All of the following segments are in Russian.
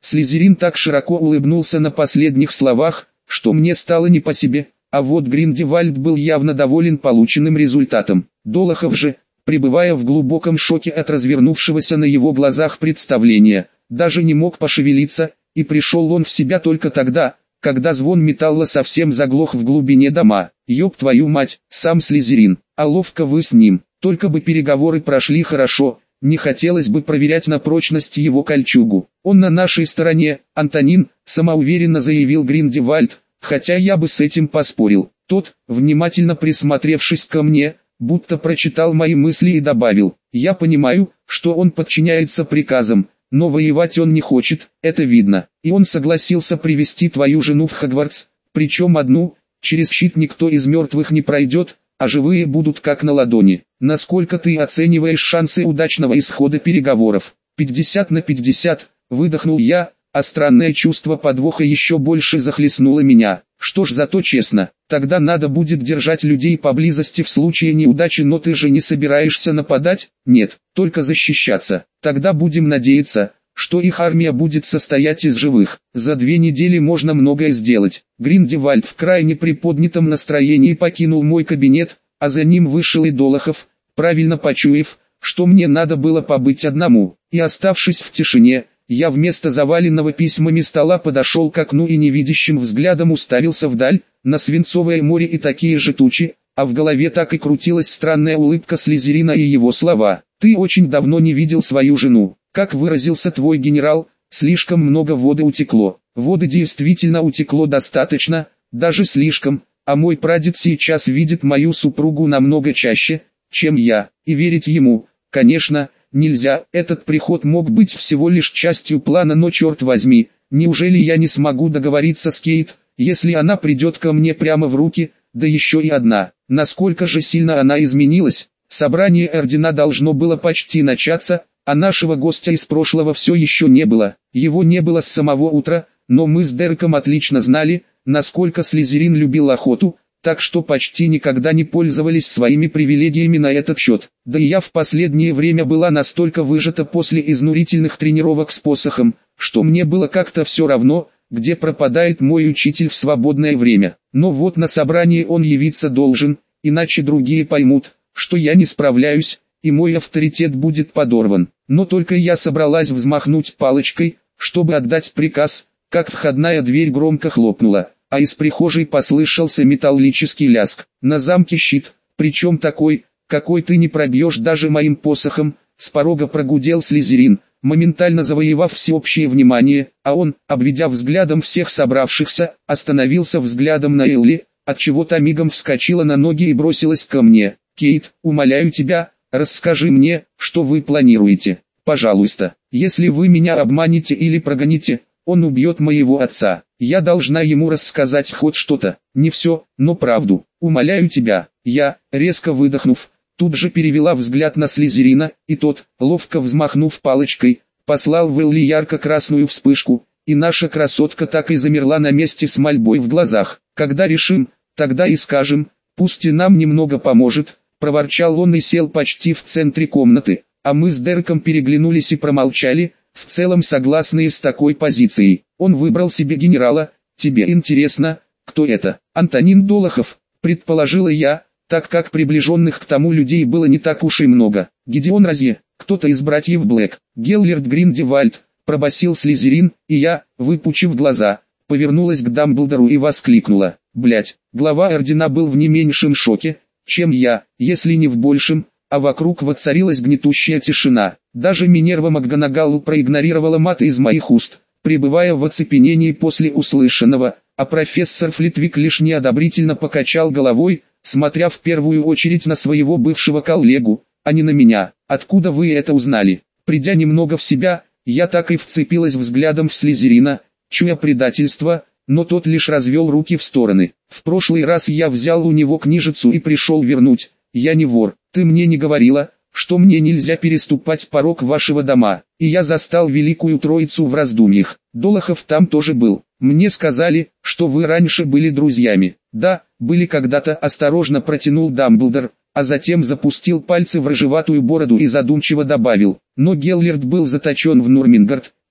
Слизерин так широко улыбнулся на последних словах, что мне стало не по себе, а вот Гриндевальд был явно доволен полученным результатом. Долохов же, пребывая в глубоком шоке от развернувшегося на его глазах представления, даже не мог пошевелиться, и пришел он в себя только тогда, когда звон металла совсем заглох в глубине дома. «Ёб твою мать, сам Слизерин, а ловко вы с ним, только бы переговоры прошли хорошо, не хотелось бы проверять на прочность его кольчугу. Он на нашей стороне, Антонин», — самоуверенно заявил Гриндевальд, хотя я бы с этим поспорил. Тот, внимательно присмотревшись ко мне, будто прочитал мои мысли и добавил: «Я понимаю, что он подчиняется приказам, но воевать он не хочет, это видно. И он согласился привести твою жену в Хогвартс, причем одну, через щит никто из мертвых не пройдет, а живые будут как на ладони. Насколько ты оцениваешь шансы удачного исхода переговоров?» 50 на 50, выдохнул я, а странное чувство подвоха еще больше захлестнуло меня. Что ж, зато честно, тогда надо будет держать людей поблизости в случае неудачи. Но ты же не собираешься нападать? Нет, только защищаться. Тогда будем надеяться, что их армия будет состоять из живых. За 2 недели можно многое сделать. Гриндевальд в крайне приподнятом настроении покинул мой кабинет, а за ним вышел и Долохов, правильно почуяв, что мне надо было побыть одному. И оставшись в тишине, я вместо заваленного письмами стола подошел к окну и невидящим взглядом уставился вдаль, на свинцовое море и такие же тучи, а в голове так и крутилась странная улыбка Слизерина и его слова: «Ты очень давно не видел свою жену. Как выразился твой генерал, слишком много воды утекло». Воды действительно утекло достаточно, даже слишком, а мой прадед сейчас видит мою супругу намного чаще, чем я, и верить ему, конечно, нельзя. Этот приход мог быть всего лишь частью плана, но черт возьми, неужели я не смогу договориться с Кейт, если она придет ко мне прямо в руки, да еще и одна? Насколько же сильно она изменилась? Собрание ордена должно было почти начаться, а нашего гостя из прошлого все еще не было. Его не было с самого утра, но мы с Дереком отлично знали, насколько Слизерин любил охоту, так что почти никогда не пользовались своими привилегиями на этот счет. Да и я в последнее время была настолько выжата после изнурительных тренировок с посохом, что мне было как-то все равно, где пропадает мой учитель в свободное время. Но вот на собрании он явиться должен, иначе другие поймут, что я не справляюсь, и мой авторитет будет подорван. Но только я собралась взмахнуть палочкой, чтобы отдать приказ, как входная дверь громко хлопнула, а из прихожей послышался металлический лязг. На замке щит, причем такой, какой ты не пробьешь даже моим посохом, с порога прогудел Слизерин, моментально завоевав всеобщее внимание, а он, обведя взглядом всех собравшихся, остановился взглядом на Элли, отчего та мигом вскочила на ноги и бросилась ко мне. «Кейт, умоляю тебя, расскажи мне, что вы планируете, пожалуйста. Если вы меня обманете или прогоните, он убьет моего отца. Я должна ему рассказать хоть что-то, не все, но правду. Умоляю тебя». Я, резко выдохнув, тут же перевела взгляд на Слизерина, и тот, ловко взмахнув палочкой, послал в Элли ярко-красную вспышку, и наша красотка так и замерла на месте с мольбой в глазах. «Когда решим, тогда и скажем, пусть и нам немного поможет», — проворчал он и сел почти в центре комнаты, а мы с Дереком переглянулись и промолчали, в целом согласные с такой позицией. Он выбрал себе генерала. Тебе интересно, кто это? Антонин Долохов, предположила я, так как приближенных к тому людей было не так уж и много. Гидеон Розье, кто-то из братьев Блэк, Геллерд Гриндевальд, пробасил Слизерин, и я, выпучив глаза, повернулась к Дамблдору и воскликнула: «Блядь!» Глава ордена был в не меньшем шоке, чем я, если не в большем, а вокруг воцарилась гнетущая тишина. Даже Минерва МакГонагал проигнорировала мат из моих уст, пребывая в оцепенении после услышанного, а профессор Флитвик лишь неодобрительно покачал головой, смотря в первую очередь на своего бывшего коллегу, а не на меня. «Откуда вы это узнали?» Придя немного в себя, я так и вцепилась взглядом в Слизерина, чуя предательство, но тот лишь развел руки в стороны. «В прошлый раз я взял у него книжицу и пришел вернуть. Я не вор. Ты мне не говорила, что мне нельзя переступать порог вашего дома?» И я застал Великую Троицу в раздумьях. Долохов там тоже был. «Мне сказали, что вы раньше были друзьями». «Да, были когда-то», — осторожно протянул Дамблдор, а затем запустил пальцы в рыжеватую бороду и задумчиво добавил: «Но Геллерд был заточен в Нурмингард,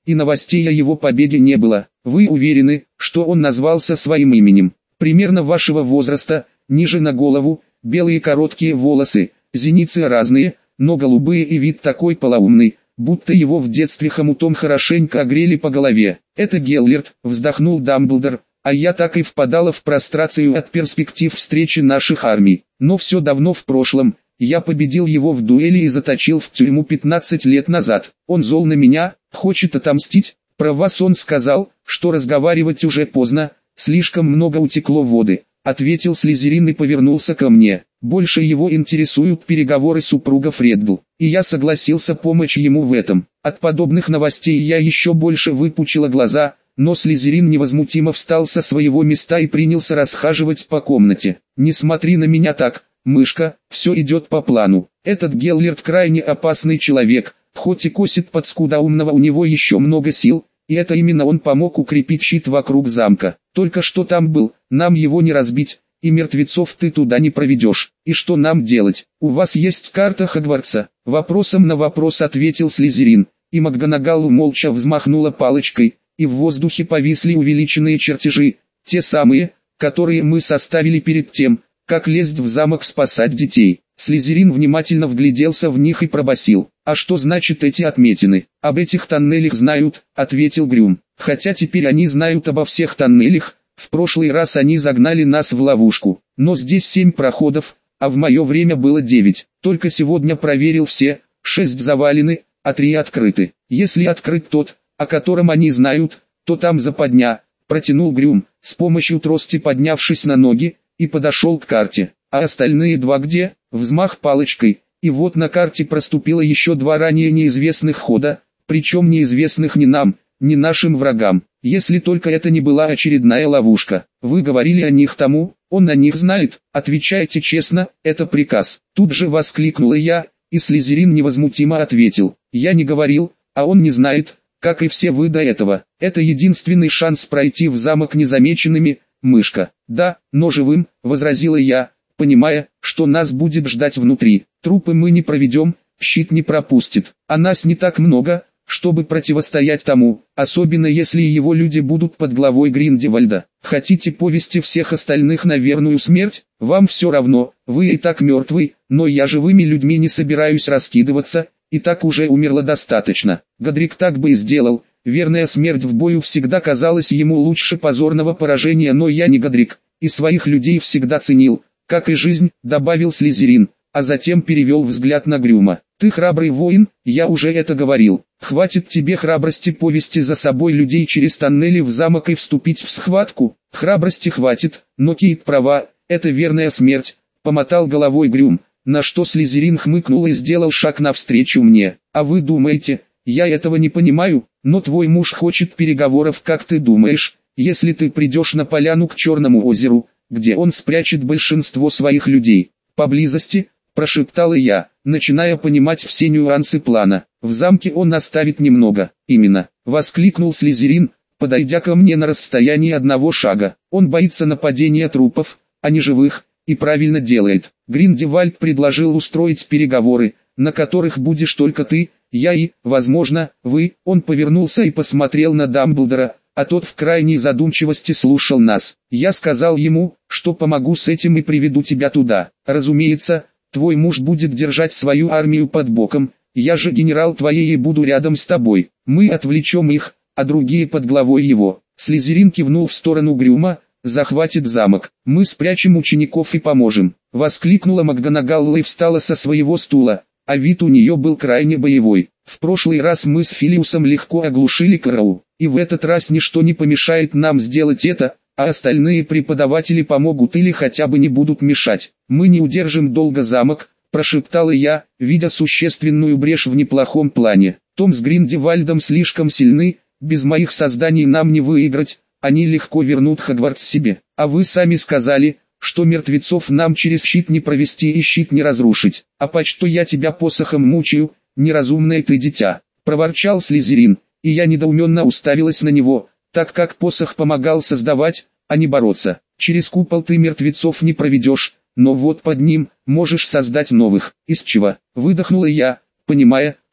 и новостей о его побеге не было. Вы уверены, что он назвался своим именем? Примерно вашего возраста, ниже на голову, белые короткие волосы, зеницы разные, но голубые и вид такой полоумный, будто его в детстве хомутом хорошенько огрели по голове. Это Геллерт, вздохнул Дамблдор, а я так и впадала в прострацию от перспектив встречи наших армий. Но все давно в прошлом, я победил его в дуэли и заточил в тюрьму 15 лет назад. Он зол на меня, хочет отомстить. Про вас он сказал, что разговаривать уже поздно, слишком много утекло воды, ответил Слизерин и повернулся ко мне. Больше его интересуют переговоры супругов Реддл, и я согласился помочь ему в этом. От подобных новостей я еще больше выпучила глаза, но Слизерин невозмутимо встал со своего места и принялся расхаживать по комнате. «Не смотри на меня так, мышка, все идет по плану. Этот Геллерт крайне опасный человек, хоть и косит под скудоумного, у него еще много сил, и это именно он помог укрепить щит вокруг замка. Только что там был, нам его не разбить, и мертвецов ты туда не проведешь. И что нам делать? У вас есть карта Хогвартса?» Вопросом на вопрос ответил Слизерин, и МакГонагал молча взмахнула палочкой, и в воздухе повисли увеличенные чертежи, те самые, которые мы составили перед тем, как лезть в замок спасать детей. Слизерин внимательно вгляделся в них и пробасил: «А что значит эти отметины?» «Об этих тоннелях знают», — ответил Грюм. «Хотя теперь они знают обо всех тоннелях, в прошлый раз они загнали нас в ловушку. Но здесь 7 проходов, а в мое время было 9. Только сегодня проверил все, 6 завалены, а 3 открыты. Если открыт тот, о котором они знают, то там западня», — протянул Грюм, с помощью трости поднявшись на ноги, и подошел к карте. «А остальные 2 где?» Взмах палочкой, и вот на карте проступило еще 2 ранее неизвестных хода, причем неизвестных ни нам, ни нашим врагам. Если только это не была очередная ловушка. Вы говорили о них тому, он о них знает, отвечайте честно, это приказ. Тут же воскликнула я, и Слизерин невозмутимо ответил: «Я не говорил, а он не знает, как и все вы до этого. Это единственный шанс пройти в замок незамеченными, мышка». «Да, но живым», — возразила я, понимая, что нас будет ждать внутри. «Трупы мы не проведем, щит не пропустит, а нас не так много, чтобы противостоять тому, особенно если его люди будут под главой Гриндевальда. Хотите повести всех остальных на верную смерть? Вам все равно, вы и так мертвы, но я живыми людьми не собираюсь раскидываться, и так уже умерло достаточно». Годрик так бы и сделал, верная смерть в бою всегда казалась ему лучше позорного поражения, но я не Годрик, и своих людей всегда ценил, как и жизнь, добавил Слизерин, а затем перевел взгляд на Грюма. «Ты храбрый воин, я уже это говорил. Хватит тебе храбрости повести за собой людей через тоннели в замок и вступить в схватку?» «Храбрости хватит, но Кейт права, это верная смерть», — помотал головой Грюм, на что Слизерин хмыкнул и сделал шаг навстречу мне. «А вы думаете, я этого не понимаю? Но твой муж хочет переговоров, как ты думаешь, если ты придешь на поляну к Черному озеру, где он спрячет большинство своих людей, поблизости?» — прошептала я, начиная понимать все нюансы плана. «В замке он оставит немного». «Именно», — воскликнул Слизерин, подойдя ко мне на расстоянии 1 шага. «Он боится нападения трупов, а не живых, и правильно делает. Гриндевальд предложил устроить переговоры, на которых будешь только ты, я и, возможно, вы». Он повернулся и посмотрел на Дамблдора, а тот в крайней задумчивости слушал нас. «Я сказал ему, что помогу с этим и приведу тебя туда. Разумеется, твой муж будет держать свою армию под боком, я же генерал твоей и буду рядом с тобой. Мы отвлечем их, а другие под главой его». Слизерин кивнул в сторону Грюма: «Захватит замок, мы спрячем учеников и поможем», — воскликнула МакГонагал и встала со своего стула, а вид у нее был крайне боевой. «В прошлый раз мы с Филиусом легко оглушили Кроу, и в этот раз ничто не помешает нам сделать это, а остальные преподаватели помогут или хотя бы не будут мешать. Мы не удержим долго замок», — прошептала я, видя существенную брешь в неплохом плане. «Том с Гриндевальдом слишком сильны, без моих созданий нам не выиграть, они легко вернут Хогвартс себе. А вы сами сказали, что мертвецов нам через щит не провести и щит не разрушить. А почто я тебя посохом мучаю, неразумное ты дитя?» — проворчал Слизерин, и я недоуменно уставилась на него, так как посох помогал создавать, а не бороться. «Через купол ты мертвецов не проведешь, но вот под ним можешь создать новых». «Из чего?» — выдохнула я, понимая,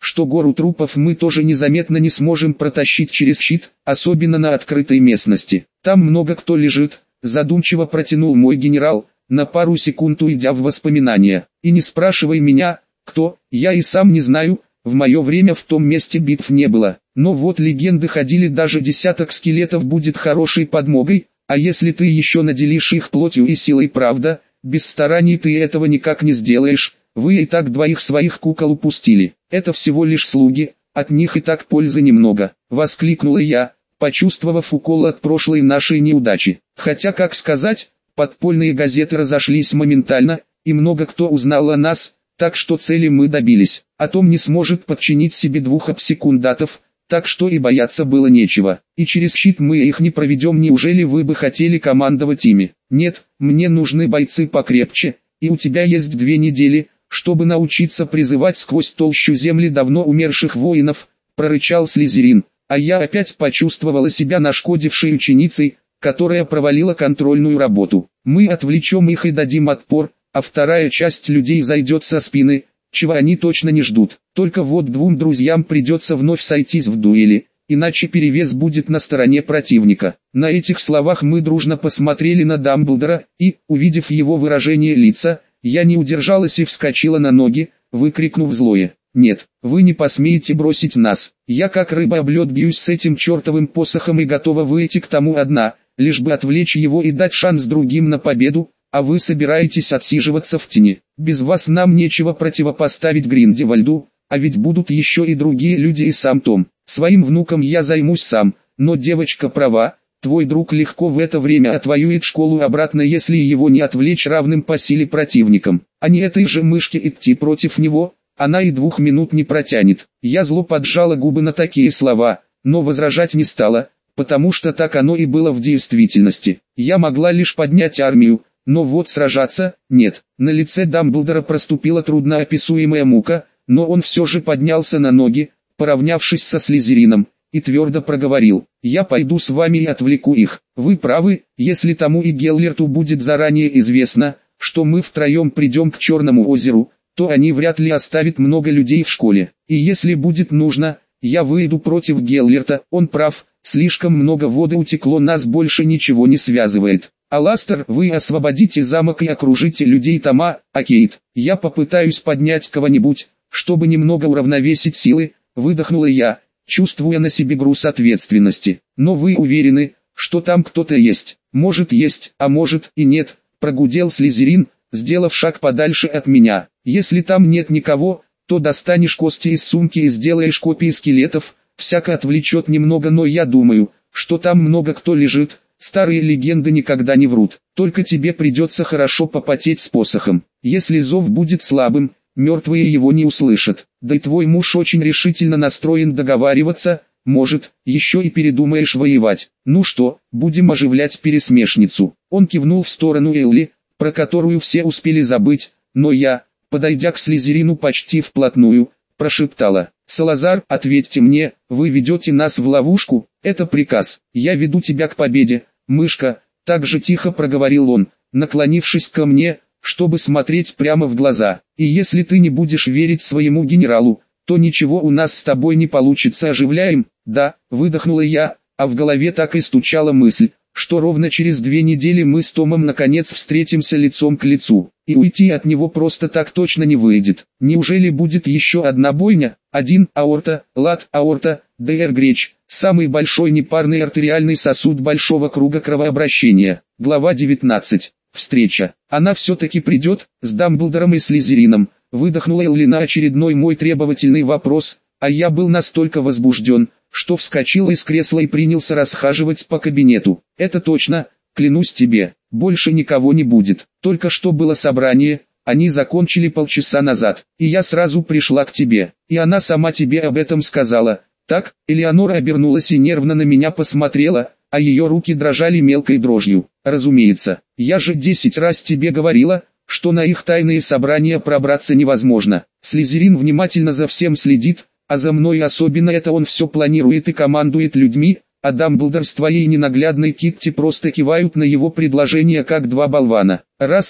что гору трупов мы тоже незаметно не сможем протащить через щит, особенно на открытой местности. Там много кто лежит, задумчиво протянул мой генерал, на пару секунд уйдя в воспоминания. И не спрашивай меня, кто, я и сам не знаю, в мое время в том месте битв не было. Но вот легенды ходили, даже десяток скелетов будет хорошей подмогой, а если ты еще наделишь их плотью и силой, правда, без стараний ты этого никак не сделаешь. Вы и так двоих своих кукол упустили. Это всего лишь слуги, от них и так пользы немного. Воскликнула я, почувствовав укол от прошлой нашей неудачи. Хотя, как сказать, подпольные газеты разошлись моментально, и много кто узнал о нас, так что цели мы добились. Атом не сможет подчинить себе двух обсекундатов, так что и бояться было нечего. И через щит мы их не проведем. Неужели вы бы хотели командовать ими? Нет, мне нужны бойцы покрепче, и у тебя есть 2 недели, чтобы научиться призывать сквозь толщу земли давно умерших воинов, прорычал Слизерин, а я опять почувствовала себя нашкодившей ученицей, которая провалила контрольную работу. Мы отвлечем их и дадим отпор, а вторая часть людей зайдет со спины, чего они точно не ждут. Только вот 2 друзьям придется вновь сойтись в дуэли, иначе перевес будет на стороне противника. На этих словах мы дружно посмотрели на Дамблдора, и, увидев его выражение лица, я не удержалась и вскочила на ноги, выкрикнув злое: «Нет, вы не посмеете бросить нас! Я как рыба об лед бьюсь с этим чертовым посохом и готова выйти к тому одна, лишь бы отвлечь его и дать шанс другим на победу, а вы собираетесь отсиживаться в тени. Без вас нам нечего противопоставить Гриндевальду, а ведь будут еще и другие люди и сам Том. Своим внуком я займусь сам, но девочка права. Твой друг легко в это время отвоюет школу обратно, если его не отвлечь равным по силе противником. А не этой же мышке идти против него, она и 2 минут не протянет». Я зло поджала губы на такие слова, но возражать не стала, потому что так оно и было в действительности. Я могла лишь поднять армию, но вот сражаться – нет. На лице Дамблдора проступила трудноописуемая мука, но он все же поднялся на ноги, поравнявшись со Слизерином, и твердо проговорил: «Я пойду с вами и отвлеку их. Вы правы, если тому и Геллерту будет заранее известно, что мы втроем придем к Черному озеру, то они вряд ли оставят много людей в школе. И если будет нужно, я выйду против Геллерта. Он прав, слишком много воды утекло, нас больше ничего не связывает. Аластер, вы освободите замок и окружите людей Тома, а Кейт, я попытаюсь поднять кого-нибудь, чтобы немного уравновесить силы», выдохнула я, чувствуя на себе груз ответственности. «Но вы уверены, что там кто-то есть?» «Может есть, а может и нет», прогудел Слизерин, сделав шаг подальше от меня. «Если там нет никого, то достанешь кости из сумки и сделаешь копии скелетов, всяко отвлечет немного, но я думаю, что там много кто лежит, старые легенды никогда не врут. Только тебе придется хорошо попотеть с посохом. Если зов будет слабым, мертвые его не услышат. Да и твой муж очень решительно настроен договариваться, может, еще и передумаешь воевать. Ну что, будем оживлять пересмешницу». Он кивнул в сторону Элли, про которую все успели забыть, но я, подойдя к Слизерину почти вплотную, прошептала: «Салазар, ответьте мне, вы ведете нас в ловушку, это приказ, я веду тебя к победе, мышка», так же тихо проговорил он, наклонившись ко мне, чтобы смотреть прямо в глаза. «И если ты не будешь верить своему генералу, то ничего у нас с тобой не получится. Оживляем?» «Да», выдохнула я, а в голове так и стучала мысль, что ровно через 2 недели мы с Томом наконец встретимся лицом к лицу, и уйти от него просто так точно не выйдет. Неужели будет еще одна бойня? 1. Аорта, лад, аорта, ДР Греч, самый большой непарный артериальный сосуд большого круга кровообращения. Глава 19. Встреча. Она все-таки придет, с Дамблдором и Слизерином, выдохнула Элли на очередной мой требовательный вопрос, а я был настолько возбужден, что вскочил из кресла и принялся расхаживать по кабинету. «Это точно, клянусь тебе, больше никого не будет. Только что было собрание, они закончили полчаса назад, и я сразу пришла к тебе, и она сама тебе об этом сказала». Так, Элеонора обернулась и нервно на меня посмотрела, а ее руки дрожали мелкой дрожью. «Разумеется, я же 10 раз тебе говорила, что на их тайные собрания пробраться невозможно». Слизерин внимательно за всем следит, а за мной особенно, это он все планирует и командует людьми, а Дамблдор с твоей ненаглядной Китти просто кивают на его предложение как 2 болвана. «Раз так,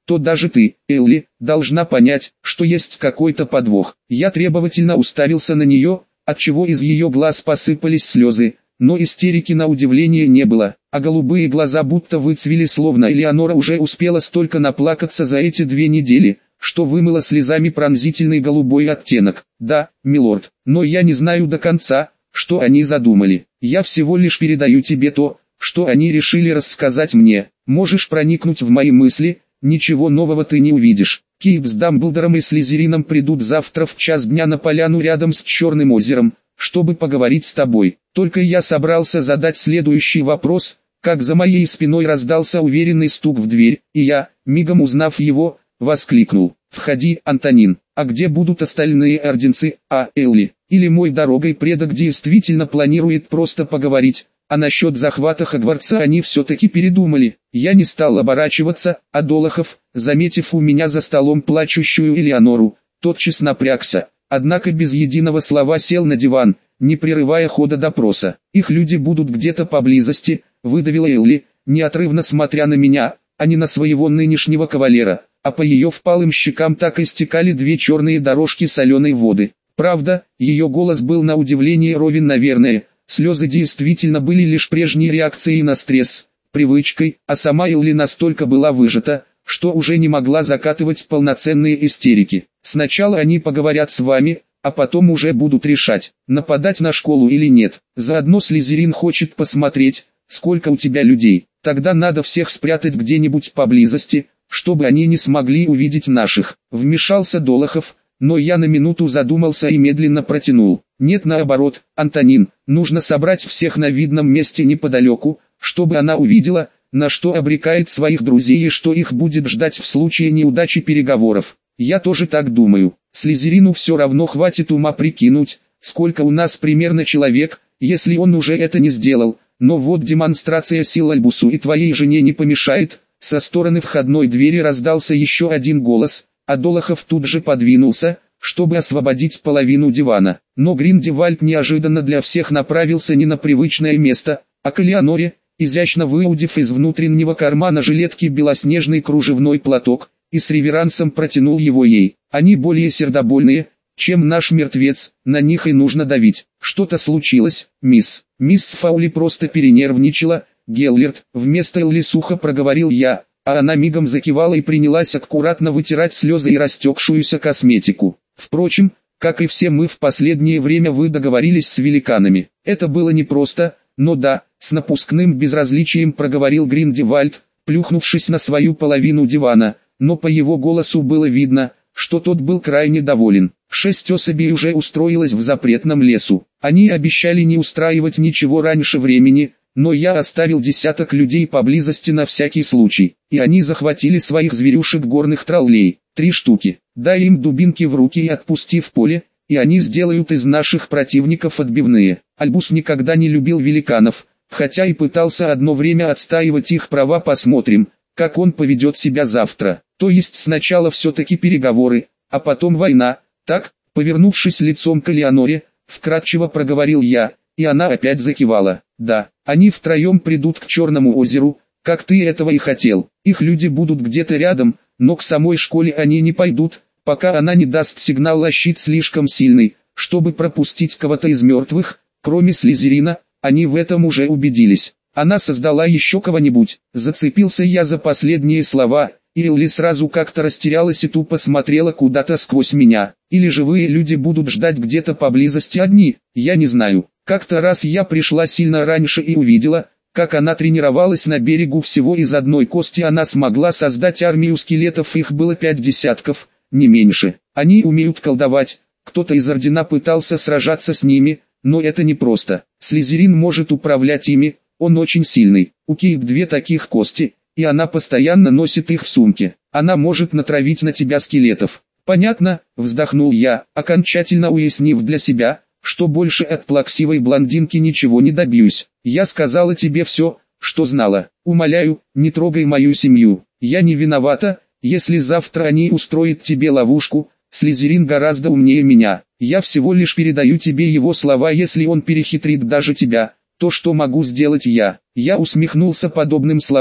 то даже ты, Элли, должна понять, что есть какой-то подвох. Я требовательно уставился на нее, отчего из ее глаз посыпались слезы, но истерики на удивление не было, а голубые глаза будто выцвели, словно Элеонора уже успела столько наплакаться за эти 2 недели, что вымыла слезами пронзительный голубой оттенок. Да, милорд, но я не знаю до конца, что они задумали. Я всего лишь передаю тебе то, что они решили рассказать мне. Можешь проникнуть в мои мысли, ничего нового ты не увидишь. Кейп с Дамблдором и Слизерином придут завтра в 1 дня на поляну рядом с Черным озером, чтобы поговорить с тобой. Только я собрался задать следующий вопрос, как за моей спиной раздался уверенный стук в дверь, и я, мигом узнав его, воскликнул: «Входи, Антонин, а где будут остальные орденцы, Элли? Или мой дорогой предок действительно планирует просто поговорить, а насчет захвата Хогвартса они все-таки передумали?» Я не стал оборачиваться, а Долохов, заметив у меня за столом плачущую Элеонору, тотчас напрягся, однако без единого слова сел на диван, не прерывая хода допроса. «Их люди будут где-то поблизости», — выдавила Элли, неотрывно смотря на меня, а не на своего нынешнего кавалера, а по ее впалым щекам так и стекали 2 черные дорожки соленой воды. Правда, ее голос был на удивление ровен, наверное, слезы действительно были лишь прежней реакцией на стресс, привычкой, а сама Элли настолько была выжата, что уже не могла закатывать полноценные истерики. «Сначала они поговорят с вами, а потом уже будут решать, нападать на школу или нет. Заодно Слизерин хочет посмотреть, сколько у тебя людей. Тогда надо всех спрятать где-нибудь поблизости, чтобы они не смогли увидеть наших», — вмешался Долохов, но я на минуту задумался и медленно протянул: «Нет, наоборот, Антонин, нужно собрать всех на видном месте неподалеку, чтобы она увидела, на что обрекает своих друзей и что их будет ждать в случае неудачи переговоров». «Я тоже так думаю. Слизерину все равно хватит ума прикинуть, сколько у нас примерно человек, если он уже это не сделал, но вот демонстрация сил Альбусу и твоей жене не помешает». Со стороны входной двери раздался еще один голос, а Долохов тут же подвинулся, чтобы освободить половину дивана. Но Гриндевальд неожиданно для всех направился не на привычное место, а к Элеоноре, изящно выудив из внутреннего кармана жилетки белоснежный кружевной платок, и с реверансом протянул его ей. «Они более сердобольные, чем наш мертвец, на них и нужно давить». «Что-то случилось, мисс?» Мисс Фаули просто перенервничала. «Геллерт», вместо Элли сухо проговорил я, а она мигом закивала и принялась аккуратно вытирать слезы и растекшуюся косметику. «Впрочем, как и все мы в последнее время, вы договорились с великанами». «Это было непросто, но да», — с напускным безразличием проговорил Гриндевальд, плюхнувшись на свою половину дивана, но по его голосу было видно, что тот был крайне доволен. 6 особей уже устроилось в запретном лесу. Они обещали не устраивать ничего раньше времени, но я оставил 10 людей поблизости на всякий случай, и они захватили своих зверюшек горных троллей, 3 штуки. Дай им дубинки в руки и отпусти в поле, и они сделают из наших противников отбивные. Альбус никогда не любил великанов, хотя и пытался одно время отстаивать их права. Посмотрим, как он поведет себя завтра. То есть сначала все-таки переговоры, а потом война, так?» Повернувшись лицом к Элеоноре, вкратчиво проговорил я, и она опять закивала. «Да, они втроем придут к Черному озеру, как ты этого и хотел. Их люди будут где-то рядом, но к самой школе они не пойдут, пока она не даст сигнал, а щит слишком сильный, чтобы пропустить кого-то из мертвых, кроме Слизерина. Они в этом уже убедились. Она создала еще кого-нибудь?» Зацепился я за последние слова, и Элли сразу как-то растерялась и тупо смотрела куда-то сквозь меня. «Или живые люди будут ждать где-то поблизости одни, я не знаю». Как-то раз я пришла сильно раньше и увидела, как она тренировалась на берегу. Всего из одной кости она смогла создать армию скелетов, их было 5 десятков, не меньше. Они умеют колдовать, кто-то из ордена пытался сражаться с ними, но это непросто. Слизерин может управлять ими, он очень сильный. У Кейт 2 таких кости, и она постоянно носит их в сумке. Она может натравить на тебя скелетов». «Понятно», — вздохнул я, окончательно уяснив для себя, что больше от плаксивой блондинки ничего не добьюсь. «Я сказала тебе все, что знала. Умоляю, не трогай мою семью. Я не виновата, если завтра они устроят тебе ловушку. Слизерин гораздо умнее меня. Я всего лишь передаю тебе его слова. Если он перехитрит даже тебя, то что могу сделать я?» Я усмехнулся подобным словам,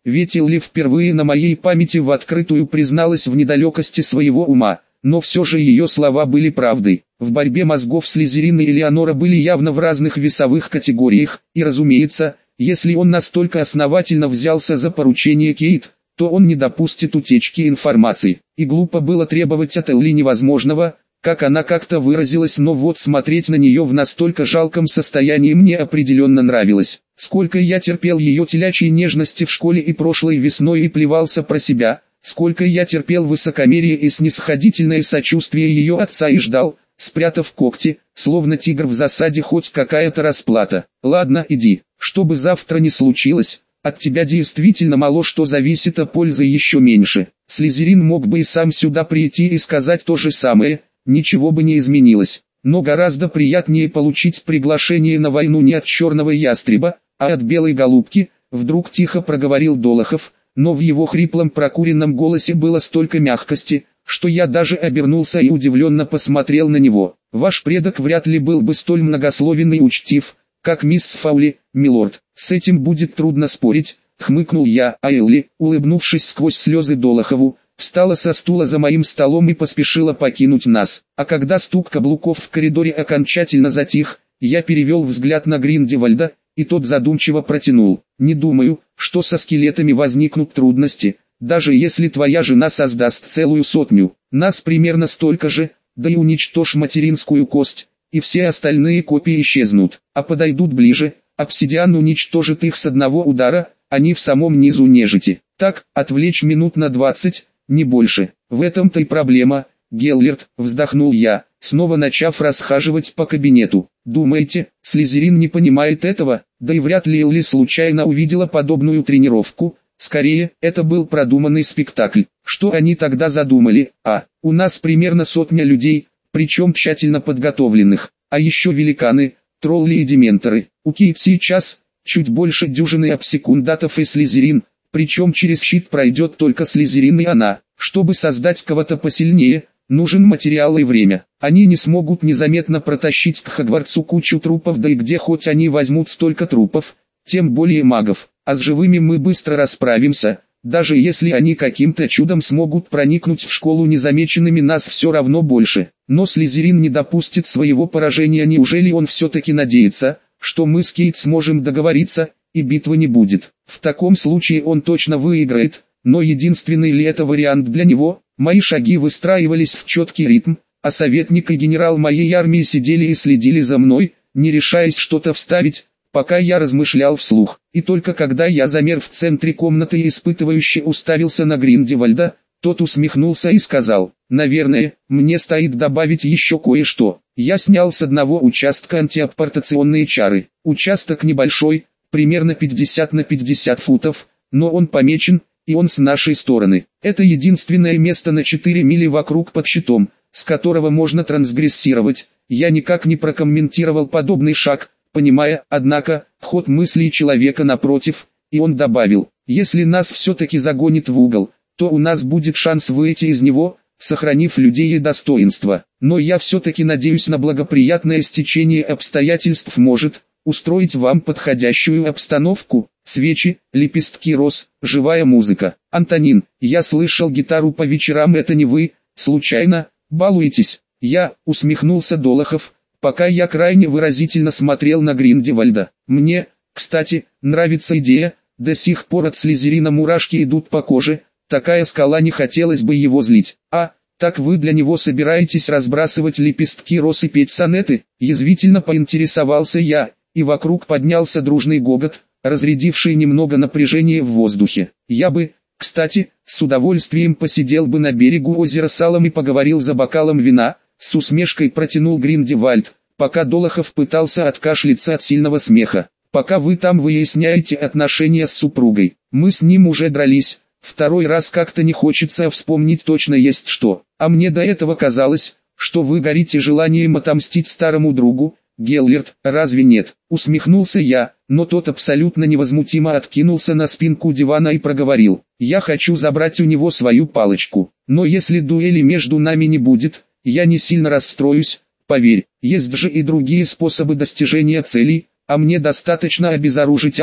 ведь Элли впервые на моей памяти в открытую призналась в недалекости своего ума. Но все же ее слова были правдой. В борьбе мозгов Слизерин и Элеонора были явно в разных весовых категориях, и разумеется, если он настолько основательно взялся за поручение Кейт, то он не допустит утечки информации. И глупо было требовать от Элли невозможного, как она как-то выразилась, но вот смотреть на нее в настолько жалком состоянии мне определенно нравилось. Сколько я терпел ее телячьей нежности в школе и прошлой весной и плевался про себя, сколько я терпел высокомерие и снисходительное сочувствие ее отца и ждал, спрятав когти, словно тигр в засаде, хоть какая-то расплата. Ладно, иди, что бы завтра ни случилось, от тебя действительно мало что зависит, а пользы еще меньше. Слизерин мог бы и сам сюда прийти и сказать то же самое, ничего бы не изменилось. Но гораздо приятнее получить приглашение на войну не от черного ястреба, а от белой голубки, вдруг тихо проговорил Долохов, но в его хриплом прокуренном голосе было столько мягкости, что я даже обернулся и удивленно посмотрел на него. Ваш предок вряд ли был бы столь многословен и учтив, как мисс Фаули, милорд. С этим будет трудно спорить, хмыкнул я, а Элли, улыбнувшись сквозь слезы Долохову, встала со стула за моим столом и поспешила покинуть нас. А когда стук каблуков в коридоре окончательно затих, я перевел взгляд на Гриндевальда, и тот задумчиво протянул: «Не думаю, что со скелетами возникнут трудности, даже если твоя жена создаст целую сотню. Нас примерно столько же, да и уничтожь материнскую кость, и все остальные копии исчезнут, а подойдут ближе, обсидиан уничтожит их с одного удара, они в самом низу нежити. Так, отвлечь минут на 20, не больше. В этом-то и проблема, Геллерт», вздохнул я, снова начав расхаживать по кабинету. «Думаете, Слизерин не понимает этого? Да и вряд ли Элли случайно увидела подобную тренировку. Скорее, это был продуманный спектакль. Что они тогда задумали? У нас примерно 100 людей, причем тщательно подготовленных, а еще великаны, тролли и дементоры. У Кейт сейчас чуть больше дюжины обсекундатов и Слизерин, причем через щит пройдет только Слизерин и она. Чтобы создать кого-то посильнее, нужен материал и время. Они не смогут незаметно протащить к Хогвартсу кучу трупов, да и где хоть они возьмут столько трупов, тем более магов. А с живыми мы быстро расправимся, даже если они каким-то чудом смогут проникнуть в школу незамеченными, нас все равно больше. Но Слизерин не допустит своего поражения. Неужели он все-таки надеется, что мы с Кейт сможем договориться, и битвы не будет? В таком случае он точно выиграет, но единственный ли это вариант для него? Мои шаги выстраивались в четкий ритм, а советник и генерал моей армии сидели и следили за мной, не решаясь что-то вставить, пока я размышлял вслух. И только когда я замер в центре комнаты и испытывающе уставился на Гриндевальда, тот усмехнулся и сказал: «Наверное, мне стоит добавить еще кое-что. Я снял с одного участка антиаппортационные чары. Участок небольшой, примерно 50 на 50 футов, но он помечен, и он с нашей стороны. Это единственное место на 4 мили вокруг под щитом, с которого можно трансгрессировать». Я никак не прокомментировал подобный шаг, понимая, однако, ход мыслей человека напротив, и он добавил: «Если нас все-таки загонит в угол, то у нас будет шанс выйти из него, сохранив людей и достоинство. Но я все-таки надеюсь на благоприятное стечение обстоятельств может устроить вам подходящую обстановку, свечи, лепестки роз, живая музыка. Антонин, я слышал гитару по вечерам, это не вы, случайно, балуетесь?» Я, усмехнулся Долохов, пока я крайне выразительно смотрел на Гриндевальда. «Мне, кстати, нравится идея, до сих пор от Слизерина мурашки идут по коже, такая скала, не хотелось бы его злить. Так вы для него собираетесь разбрасывать лепестки роз и петь сонеты?» Язвительно поинтересовался я, и вокруг поднялся дружный гогот, разрядивший немного напряжение в воздухе. «Я бы, кстати, с удовольствием посидел бы на берегу озера Салом и поговорил за бокалом вина», с усмешкой протянул Гриндевальд, пока Долохов пытался откашляться от сильного смеха. «Пока вы там выясняете отношения с супругой, мы с ним уже дрались, второй раз как-то не хочется вспомнить точно есть что. А мне до этого казалось, что вы горите желанием отомстить старому другу, Геллерт, разве нет?» Усмехнулся я, но тот абсолютно невозмутимо откинулся на спинку дивана и проговорил: «Я хочу забрать у него свою палочку, но если дуэли между нами не будет, я не сильно расстроюсь, поверь, есть же и другие способы достижения целей, а мне достаточно обезоружить Алла,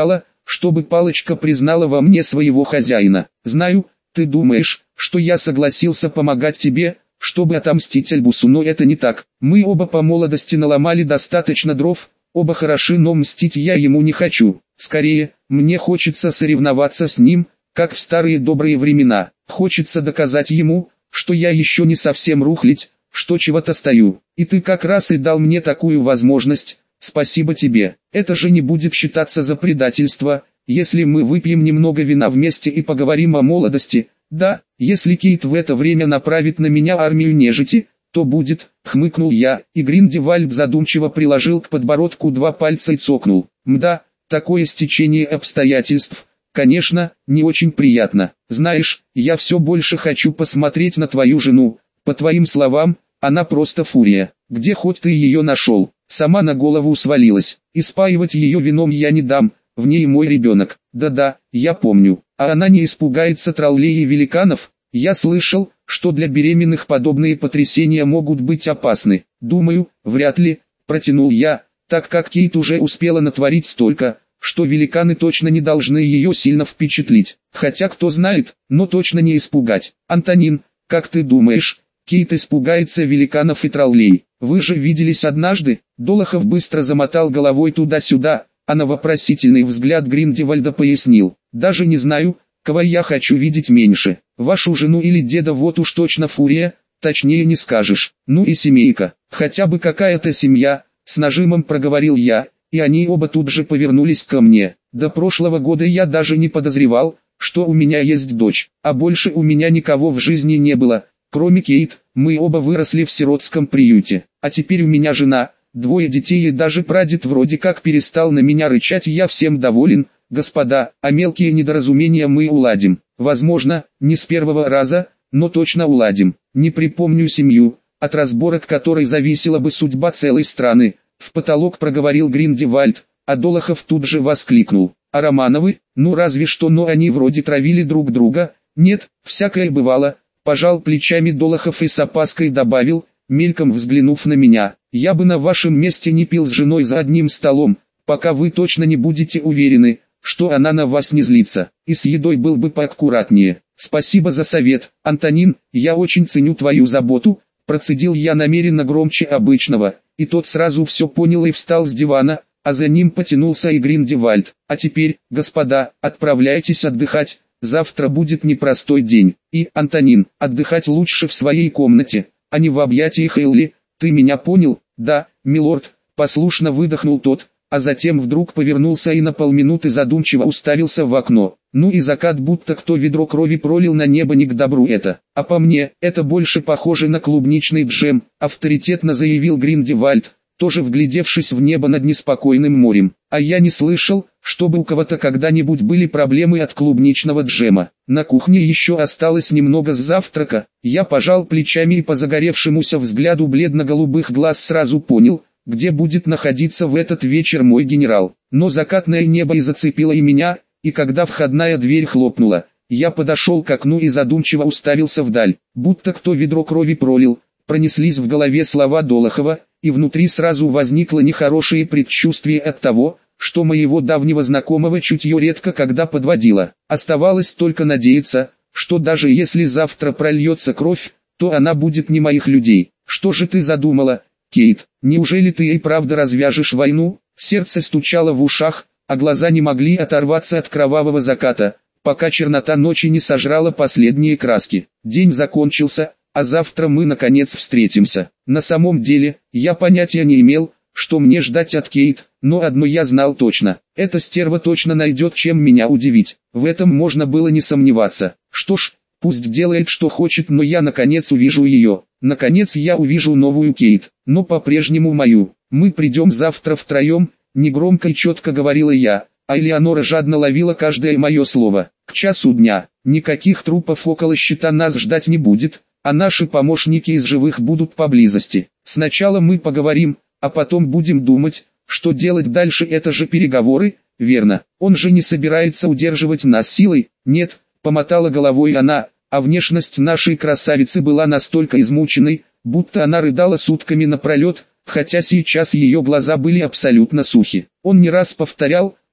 чтобы палочка признала во мне своего хозяина. Знаю, ты думаешь, что я согласился помогать тебе, чтобы отомстить Альбусу, но это не так. Мы оба по молодости наломали достаточно дров, оба хороши, но мстить я ему не хочу. Скорее, мне хочется соревноваться с ним, как в старые добрые времена. Хочется доказать ему, что я еще не совсем рухлядь, что чего-то стою. И ты как раз и дал мне такую возможность. Спасибо тебе. Это же не будет считаться за предательство, если мы выпьем немного вина вместе и поговорим о молодости. Да, если Кейт в это время направит на меня армию нежити, то будет, хмыкнул я, и Гриндевальд задумчиво приложил к подбородку 2 пальца и цокнул. Мда, такое стечение обстоятельств, конечно, не очень приятно. Знаешь, я все больше хочу посмотреть на твою жену. По твоим словам, она просто фурия. Где хоть ты ее нашел? Сама на голову свалилась. И спаивать ее вином я не дам, в ней мой ребенок. Да-да, я помню. А она не испугается троллей и великанов? Я слышал, что для беременных подобные потрясения могут быть опасны. Думаю, вряд ли, протянул я, так как Кейт уже успела натворить столько, что великаны точно не должны ее сильно впечатлить. Хотя кто знает, но точно не испугать. Антонин, как ты думаешь, Кейт испугается великанов и троллей? Вы же виделись однажды? Долохов быстро замотал головой туда-сюда, а на вопросительный взгляд Гриндевальда пояснил. Даже не знаю, кого я хочу видеть меньше, вашу жену или деда, вот уж точно фурия, точнее не скажешь. Ну и семейка, хотя бы какая-то семья, с нажимом проговорил я, и они оба тут же повернулись ко мне. До прошлого года я даже не подозревал, что у меня есть дочь, а больше у меня никого в жизни не было, кроме Кейт. Мы оба выросли в сиротском приюте, а теперь у меня жена, 2 детей и даже прадед вроде как перестал на меня рычать. Я всем доволен, господа, а мелкие недоразумения мы уладим. Возможно, не с первого раза, но точно уладим. Не припомню семью, от разборок которой зависела бы судьба целой страны. В потолок проговорил Гриндевальд, а Долохов тут же воскликнул. А Романовы? Ну разве что, но они вроде травили друг друга. Нет, всякое бывало. Пожал плечами Долохов и с опаской добавил, мельком взглянув на меня. Я бы на вашем месте не пил с женой за одним столом, пока вы точно не будете уверены, что она на вас не злится, и с едой был бы поаккуратнее. Спасибо за совет, Антонин, я очень ценю твою заботу, процедил я намеренно громче обычного, и тот сразу все понял и встал с дивана, а за ним потянулся и Гриндевальд. А теперь, господа, отправляйтесь отдыхать, завтра будет непростой день, и, Антонин, отдыхать лучше в своей комнате, а не в объятиях Элли, ты меня понял? Да, милорд, послушно выдохнул тот, а затем вдруг повернулся и на полминуты задумчиво уставился в окно. Ну и закат, будто кто ведро крови пролил на небо, не к добру это. А по мне, это больше похоже на клубничный джем, авторитетно заявил Гриндевальд, тоже вглядевшись в небо над неспокойным морем. А я не слышал, чтобы у кого-то когда-нибудь были проблемы от клубничного джема. На кухне еще осталось немного с завтрака. Я пожал плечами и по загоревшемуся взгляду бледно-голубых глаз сразу понял, где будет находиться в этот вечер мой генерал. Но закатное небо и зацепило и меня, и когда входная дверь хлопнула, я подошел к окну и задумчиво уставился вдаль, будто кто ведро крови пролил. Пронеслись в голове слова Долохова, и внутри сразу возникло нехорошее предчувствие от того, что моего давнего знакомого чутье редко когда подводило. Оставалось только надеяться, что даже если завтра прольется кровь, то она будет не моих людей. Что же ты задумала, Кейт? Неужели ты и правда развяжешь войну? Сердце стучало в ушах, а глаза не могли оторваться от кровавого заката, пока чернота ночи не сожрала последние краски. День закончился, а завтра мы наконец встретимся. На самом деле, я понятия не имел, что мне ждать от Кейт, но одно я знал точно. Эта стерва точно найдет, чем меня удивить. В этом можно было не сомневаться. Что ж, пусть делает что хочет, но я наконец увижу ее. Наконец я увижу новую Кейт, но по-прежнему мою. Мы придем завтра втроем, негромко и четко говорила я, а Элеонора жадно ловила каждое мое слово. К часу дня, никаких трупов около щита нас ждать не будет, а наши помощники из живых будут поблизости. Сначала мы поговорим, а потом будем думать, что делать дальше. Это же переговоры, верно? Он же не собирается удерживать нас силой. Нет, помотала головой она, а внешность нашей красавицы была настолько измученной, будто она рыдала сутками напролет, хотя сейчас ее глаза были абсолютно сухи. Он не раз повторял,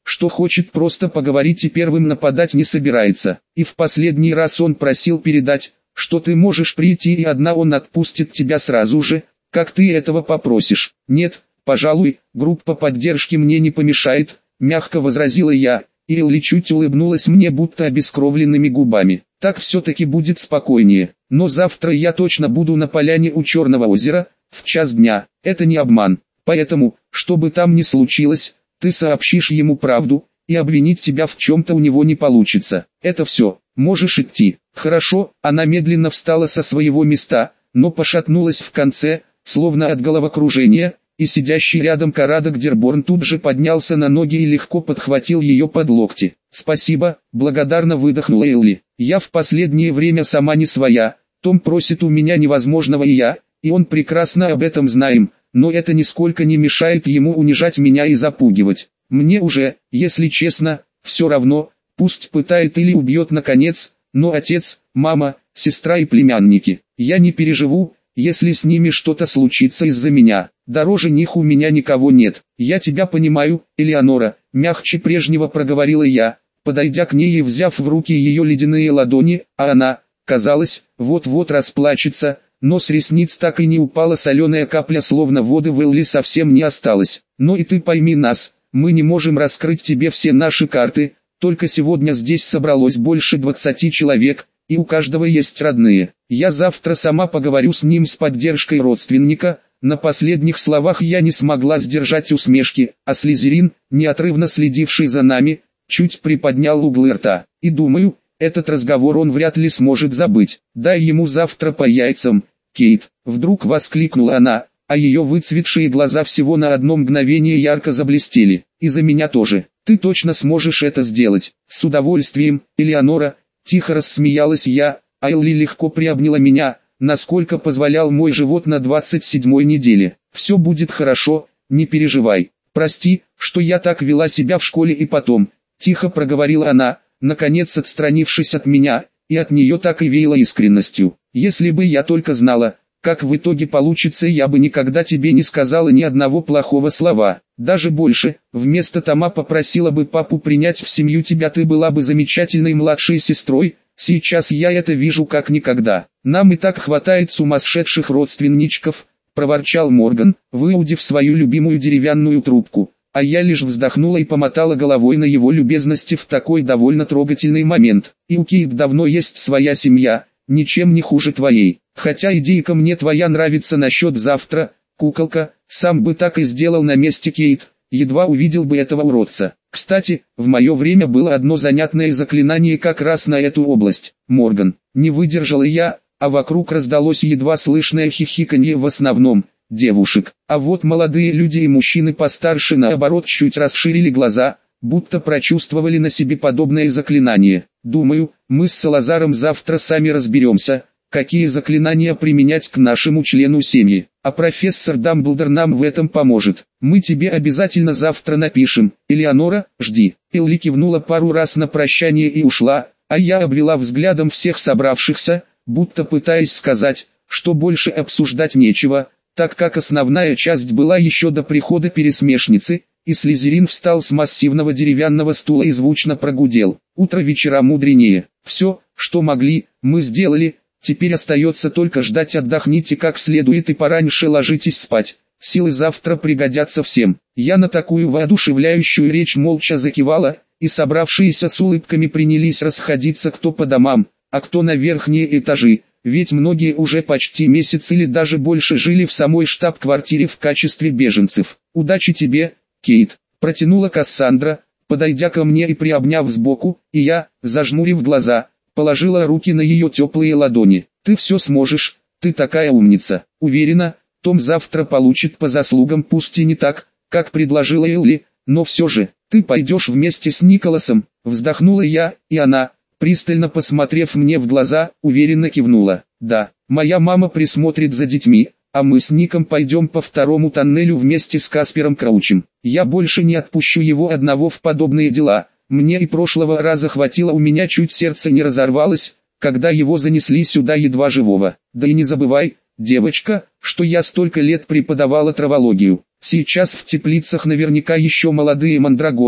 что хочет просто поговорить и первым нападать не собирается. И в последний раз он просил передать, что ты можешь прийти и одна он отпустит тебя сразу же, как ты этого попросишь. Нет, пожалуй, группа поддержки мне не помешает, мягко возразила я, и Элли чуть улыбнулась мне будто обескровленными губами. Так все-таки будет спокойнее. Но завтра я точно буду на поляне у Черного озера, в час дня. Это не обман. Поэтому, что бы там ни случилось, ты сообщишь ему правду, и обвинить тебя в чем-то у него не получится. Это все. Можешь идти. Хорошо, она медленно встала со своего места, но пошатнулась в конце, словно от головокружения, и сидящий рядом Карадок Дерборн тут же поднялся на ноги и легко подхватил ее под локти. «Спасибо», — благодарно выдохнула Элли. «Я в последнее время сама не своя, Том просит у меня невозможного и он прекрасно об этом знаем, но это нисколько не мешает ему унижать меня и запугивать. Мне уже, если честно, все равно, пусть пытает или убьет наконец, но отец, мама, сестра и племянники, я не переживу, если с ними что-то случится из-за меня. Дороже них у меня никого нет. Я тебя понимаю, Элеонора, мягче прежнего проговорила я, подойдя к ней и взяв в руки ее ледяные ладони, а она, казалось, вот-вот расплачется, но с ресниц так и не упала соленая капля, словно воды в Элли совсем не осталось. Но и ты пойми нас, мы не можем раскрыть тебе все наши карты, только сегодня здесь собралось больше 20 человек, и у каждого есть родные. Я завтра сама поговорю с ним с поддержкой родственника. На последних словах я не смогла сдержать усмешки, а Слизерин, неотрывно следивший за нами, чуть приподнял углы рта. И думаю, этот разговор он вряд ли сможет забыть. Дай ему завтра по яйцам, Кейт. Вдруг воскликнула она, а ее выцветшие глаза всего на одно мгновение ярко заблестели. И за меня тоже. Ты точно сможешь это сделать. С удовольствием, Элеонора. Тихо рассмеялась я, а Элли легко приобняла меня, насколько позволял мой живот на 27-й неделе. Все будет хорошо, не переживай. Прости, что я так вела себя в школе и потом. Тихо проговорила она, наконец отстранившись от меня, и от нее так и веяло искренностью. Если бы я только знала, как в итоге получится, я бы никогда тебе не сказала ни одного плохого слова. Даже больше, вместо Тома попросила бы папу принять в семью тебя, ты была бы замечательной младшей сестрой. Сейчас я это вижу как никогда. Нам и так хватает сумасшедших родственничков, проворчал Морган, выудив свою любимую деревянную трубку. А я лишь вздохнула и помотала головой на его любезности в такой довольно трогательный момент. И у Кейт давно есть своя семья, ничем не хуже твоей. Хотя идейка мне твоя нравится насчет завтра, куколка, сам бы так и сделал на месте Кейт, едва увидел бы этого уродца. Кстати, в мое время было одно занятное заклинание как раз на эту область. Морган, не выдержала я, а вокруг раздалось едва слышное хихиканье, в основном девушек. А вот молодые люди и мужчины постарше наоборот чуть расширили глаза, будто прочувствовали на себе подобное заклинание. Думаю, мы с Салазаром завтра сами разберемся, какие заклинания применять к нашему члену семьи. А профессор Дамблдор нам в этом поможет. Мы тебе обязательно завтра напишем. Элеонора, жди. Элли кивнула пару раз на прощание и ушла, а я обвела взглядом всех собравшихся, будто пытаясь сказать, что больше обсуждать нечего, так как основная часть была еще до прихода пересмешницы, и Слизерин встал с массивного деревянного стула и звучно прогудел. Утро вечера мудренее. Все, что могли, мы сделали. Теперь остается только ждать. Отдохните как следует и пораньше ложитесь спать. Силы завтра пригодятся всем. Я на такую воодушевляющую речь молча закивала, и собравшиеся с улыбками принялись расходиться кто по домам, а кто на верхние этажи, ведь многие уже почти месяц или даже больше жили в самой штаб-квартире в качестве беженцев. «Удачи тебе, Кейт», — протянула Кассандра, подойдя ко мне и приобняв сбоку, и я, зажмурив глаза, положила руки на ее теплые ладони. «Ты все сможешь, ты такая умница. Уверена, Том завтра получит по заслугам, пусть и не так, как предложила Элли, но все же, ты пойдешь вместе с Николасом», — вздохнула я, и она, пристально посмотрев мне в глаза, уверенно кивнула. «Да, моя мама присмотрит за детьми, а мы с Ником пойдем по второму тоннелю вместе с Каспером Краучем. Я больше не отпущу его одного в подобные дела. Мне и прошлого раза хватило, у меня чуть сердце не разорвалось, когда его занесли сюда едва живого. Да и не забывай, девочка, что я столько лет преподавала травологию. Сейчас в теплицах наверняка еще молодые мандрагоры,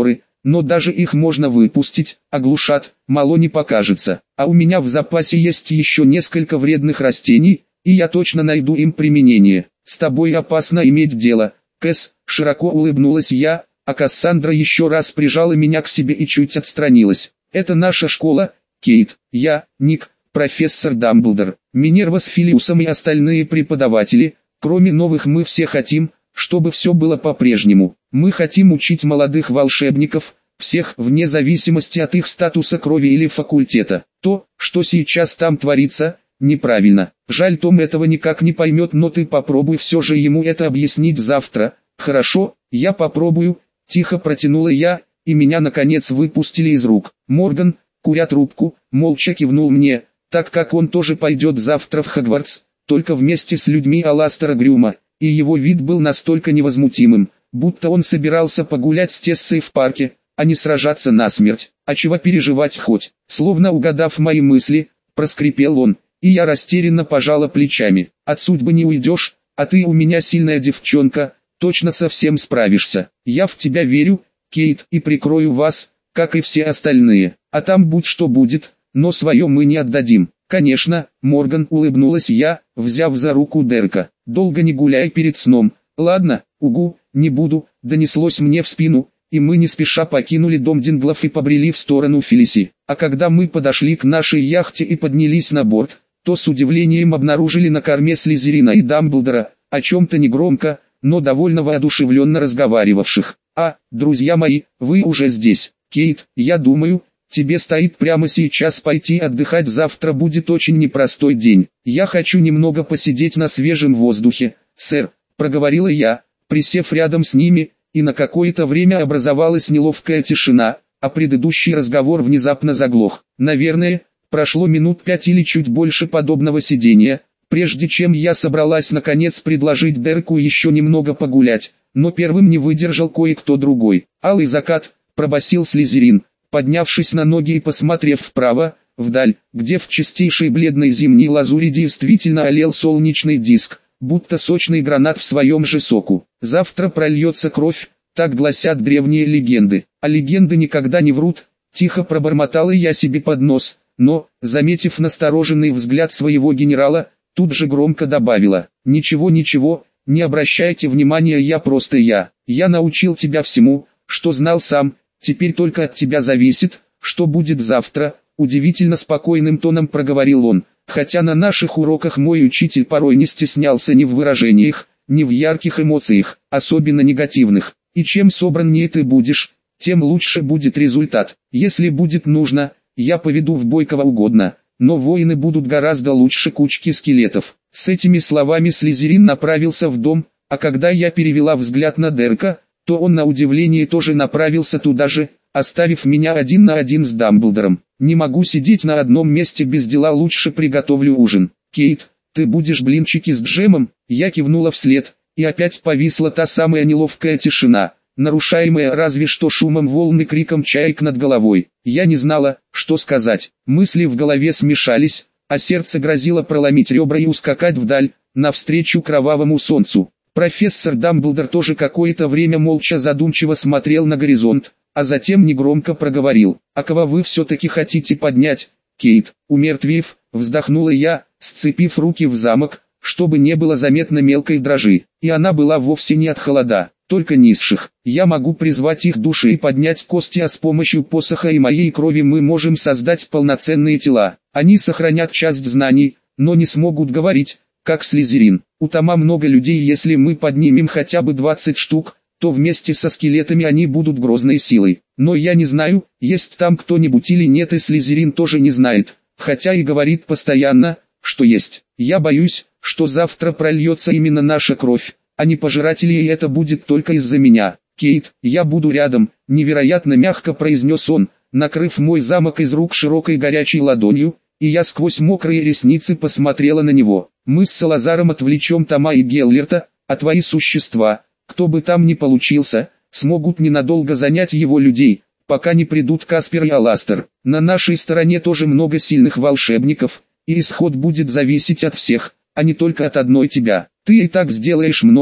но даже их можно выпустить, оглушат, мало не покажется. А у меня в запасе есть еще несколько вредных растений, и я точно найду им применение. С тобой опасно иметь дело, Кэс, широко улыбнулась я, а Кассандра еще раз прижала меня к себе и чуть отстранилась. Это наша школа, Кейт, я, Ник, профессор Дамблдор, Минерва с Филиусом и остальные преподаватели. Кроме новых мы все хотим, чтобы все было по-прежнему. Мы хотим учить молодых волшебников, всех вне зависимости от их статуса крови или факультета. То, что сейчас там творится, неправильно. Жаль, Том этого никак не поймет, но ты попробуй все же ему это объяснить завтра. Хорошо, я попробую, тихо протянула я, и меня наконец выпустили из рук. Морган, куря трубку, молча кивнул мне, так как он тоже пойдет завтра в Хогвартс, только вместе с людьми Аластера Грюма, и его вид был настолько невозмутимым, будто он собирался погулять с Тессой в парке, а не сражаться насмерть. А чего переживать хоть, словно угадав мои мысли, проскрипел он, и я растерянно пожала плечами. От судьбы не уйдешь, а ты у меня сильная девчонка, точно совсем справишься. Я в тебя верю, Кейт, и прикрою вас, как и все остальные. А там будь что будет, но свое мы не отдадим. Конечно, Морган, улыбнулась я, взяв за руку Дерека. Долго не гуляй перед сном. Ладно, угу, не буду, донеслось мне в спину, и мы не спеша покинули дом Динглов и побрели в сторону Фелиси. А когда мы подошли к нашей яхте и поднялись на борт, то с удивлением обнаружили на корме Слизерина и Дамблдора, о чем-то негромко, но довольно воодушевленно разговаривавших. Друзья мои, вы уже здесь. Кейт, я думаю, тебе стоит прямо сейчас пойти отдыхать, завтра будет очень непростой день. Я хочу немного посидеть на свежем воздухе, сэр, проговорила я, присев рядом с ними, и на какое-то время образовалась неловкая тишина, а предыдущий разговор внезапно заглох. Наверное, прошло минут 5 или чуть больше подобного сидения, прежде чем я собралась наконец предложить Дереку еще немного погулять, но первым не выдержал кое-кто другой. «Алый закат», — пробасил Слизерин, поднявшись на ноги и посмотрев вправо, вдаль, где в чистейшей бледной зимней лазури действительно олел солнечный диск, будто сочный гранат в своем же соку. «Завтра прольется кровь», так гласят древние легенды, а легенды никогда не врут, тихо пробормотала я себе под нос, но, заметив настороженный взгляд своего генерала, тут же громко добавила: «Ничего, не обращайте внимания, я просто я научил тебя всему, что знал сам, теперь только от тебя зависит, что будет завтра», удивительно спокойным тоном проговорил он, хотя на наших уроках мой учитель порой не стеснялся ни в выражениях, ни в ярких эмоциях, особенно негативных. «И чем собраннее ты будешь, тем лучше будет результат. Если будет нужно, я поведу в бой кого угодно, но воины будут гораздо лучше кучки скелетов». С этими словами Слизерин направился в дом, а когда я перевела взгляд на Дерека, то он на удивление тоже направился туда же, оставив меня один на один с Дамблдором. «Не могу сидеть на одном месте без дела, лучше приготовлю ужин. Кейт, ты будешь блинчики с джемом?» Я кивнула вслед, и опять повисла та самая неловкая тишина, нарушаемая разве что шумом волн и криком чаек над головой. Я не знала, что сказать, мысли в голове смешались, а сердце грозило проломить ребра и ускакать вдаль, навстречу кровавому солнцу. Профессор Дамблдор тоже какое-то время молча задумчиво смотрел на горизонт, а затем негромко проговорил: «А кого вы все-таки хотите поднять, Кейт?» «Умертвив», вздохнула я, сцепив руки в замок, чтобы не было заметно мелкой дрожи, и она была вовсе не от холода, только низших. Я могу призвать их души и поднять кости, а с помощью посоха и моей крови мы можем создать полноценные тела. Они сохранят часть знаний, но не смогут говорить, как Слизерин. У Тома много людей, если мы поднимем хотя бы 20 штук, то вместе со скелетами они будут грозной силой. Но я не знаю, есть там кто-нибудь или нет, и Слизерин тоже не знает, хотя и говорит постоянно, что есть. Я боюсь, что завтра прольется именно наша кровь, а не пожиратели, и это будет только из-за меня. Кейт, я буду рядом», — невероятно мягко произнес он, накрыв мой замок из рук широкой горячей ладонью, и я сквозь мокрые ресницы посмотрела на него. «Мы с Салазаром отвлечем Тома и Геллерта, а твои существа, кто бы там ни получился, смогут ненадолго занять его людей, пока не придут Каспер и Аластер. На нашей стороне тоже много сильных волшебников, и исход будет зависеть от всех, а не только от одной тебя. Ты и так сделаешь многое,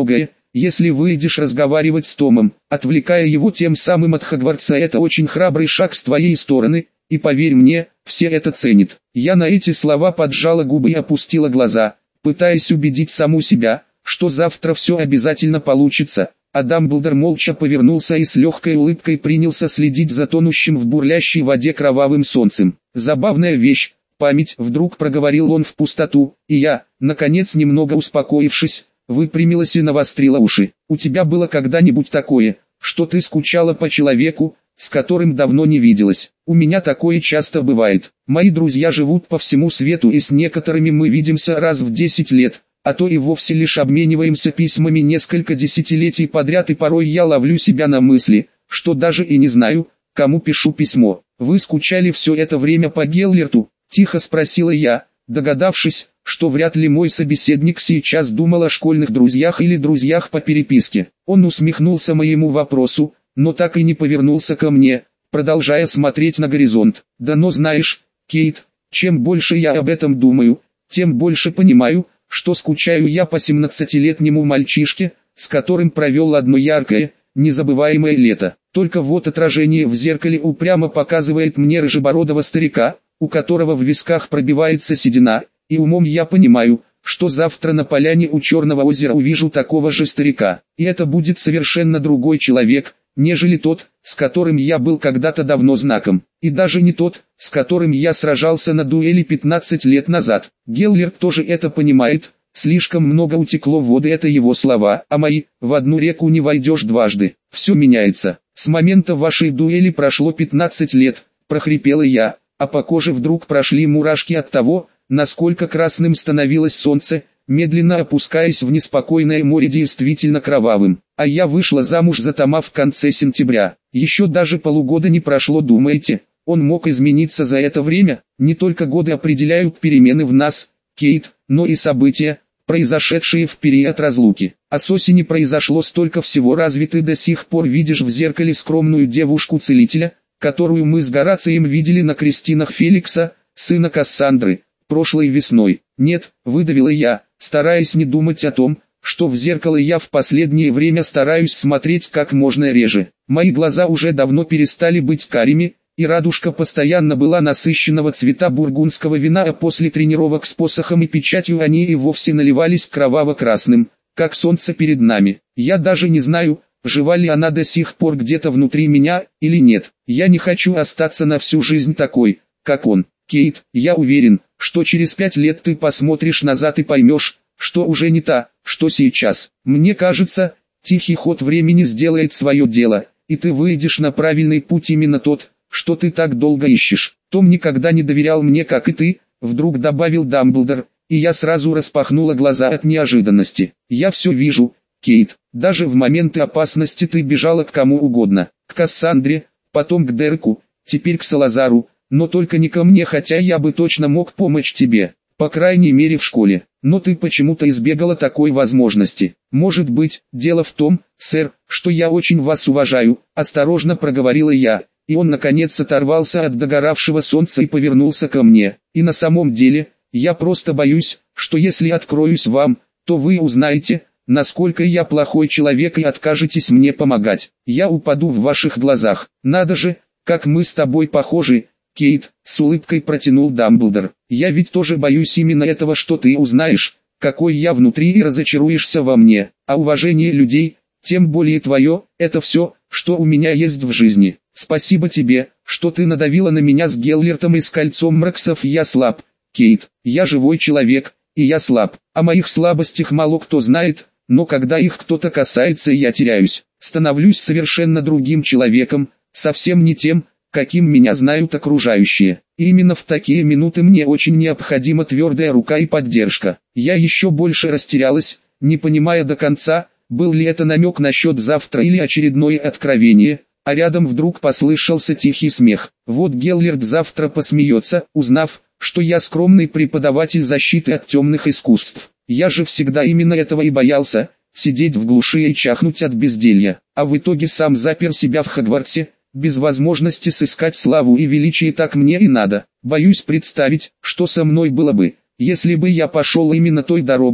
если выйдешь разговаривать с Томом, отвлекая его тем самым от Хогвартса, это очень храбрый шаг с твоей стороны, и поверь мне, все это ценят». Я на эти слова поджала губы и опустила глаза, пытаясь убедить саму себя, что завтра все обязательно получится, а Дамблдор молча повернулся и с легкой улыбкой принялся следить за тонущим в бурлящей воде кровавым солнцем. «Забавная вещь, память», — вдруг проговорил он в пустоту, и я, наконец немного успокоившись, выпрямилась и навострила уши. «У тебя было когда-нибудь такое, что ты скучала по человеку, с которым давно не виделась?» «У меня такое часто бывает. Мои друзья живут по всему свету, и с некоторыми мы видимся раз в 10 лет, а то и вовсе лишь обмениваемся письмами несколько десятилетий подряд, и порой я ловлю себя на мысли, что даже и не знаю, кому пишу письмо». «Вы скучали все это время по Геллерту?» — тихо спросила я, догадавшись, что вряд ли мой собеседник сейчас думал о школьных друзьях или друзьях по переписке. Он усмехнулся моему вопросу, но так и не повернулся ко мне, продолжая смотреть на горизонт. «Да, но знаешь, Кейт, чем больше я об этом думаю, тем больше понимаю, что скучаю я по 17-летнему мальчишке, с которым провел одно яркое, незабываемое лето. Только вот отражение в зеркале упрямо показывает мне рыжебородого старика, у которого в висках пробивается седина, и умом я понимаю, что завтра на поляне у Черного озера увижу такого же старика, и это будет совершенно другой человек, нежели тот, с которым я был когда-то давно знаком, и даже не тот, с которым я сражался на дуэли 15 лет назад. Геллерт тоже это понимает, слишком много утекло воды, это его слова, а мои: в одну реку не войдешь дважды. Все меняется. С момента вашей дуэли прошло 15 лет, прохрипела я, а по коже вдруг прошли мурашки от того, насколько красным становилось солнце, медленно опускаясь в неспокойное море, действительно кровавым. А я вышла замуж за Тома в конце сентября. Еще даже полугода не прошло, думаете, он мог измениться за это время? Не только годы определяют перемены в нас, Кейт, но и события, произошедшие в период разлуки. А с осени произошло столько всего. Разве ты до сих пор видишь в зеркале скромную девушку-целителя, которую мы с Горацием видели на крестинах Феликса, сына Кассандры, прошлой весной? Нет, выдавила я, стараясь не думать о том, что в зеркало я в последнее время стараюсь смотреть как можно реже. Мои глаза уже давно перестали быть карими, и радужка постоянно была насыщенного цвета бургундского вина, а после тренировок с посохом и печатью они и вовсе наливались кроваво-красным, как солнце перед нами. Я даже не знаю, жива ли она до сих пор где-то внутри меня, или нет. Я не хочу остаться на всю жизнь такой, как он. Кейт, я уверен, что через 5 лет ты посмотришь назад и поймешь, что уже не та, что сейчас. Мне кажется, тихий ход времени сделает свое дело, и ты выйдешь на правильный путь, именно тот, что ты так долго ищешь. Том никогда не доверял мне, как и ты, вдруг добавил Дамблдор, и я сразу распахнула глаза от неожиданности. Я все вижу, Кейт, даже в моменты опасности ты бежала к кому угодно, к Кассандре, потом к Дереку, теперь к Салазару, но только не ко мне, хотя я бы точно мог помочь тебе, по крайней мере в школе. Но ты почему-то избегала такой возможности. Может быть, дело в том, сэр, что я очень вас уважаю, осторожно проговорила я, и он наконец оторвался от догоравшего солнца и повернулся ко мне. И на самом деле, я просто боюсь, что если откроюсь вам, то вы узнаете, насколько я плохой человек, и откажетесь мне помогать. Я упаду в ваших глазах. Надо же, как мы с тобой похожи, Кейт, с улыбкой протянул Дамблдор. Я ведь тоже боюсь именно этого, что ты узнаешь, какой я внутри, и разочаруешься во мне. А уважение людей, тем более твое, это все, что у меня есть в жизни. Спасибо тебе, что ты надавила на меня с Геллертом и с кольцом Мраксов. Я слаб, Кейт, я живой человек, и я слаб. О моих слабостях мало кто знает, но когда их кто-то касается, я теряюсь. Становлюсь совершенно другим человеком, совсем не тем, каким меня знают окружающие. И именно в такие минуты мне очень необходима твердая рука и поддержка. Я еще больше растерялась, не понимая до конца, был ли это намек насчет завтра или очередное откровение, а рядом вдруг послышался тихий смех. Вот Геллерт завтра посмеется, узнав, что я скромный преподаватель защиты от темных искусств. Я же всегда именно этого и боялся, сидеть в глуши и чахнуть от безделья, а в итоге сам запер себя в Хогвартсе, без возможности сыскать славу и величие. Так мне и надо. Боюсь представить, что со мной было бы, если бы я пошел именно той дорогой,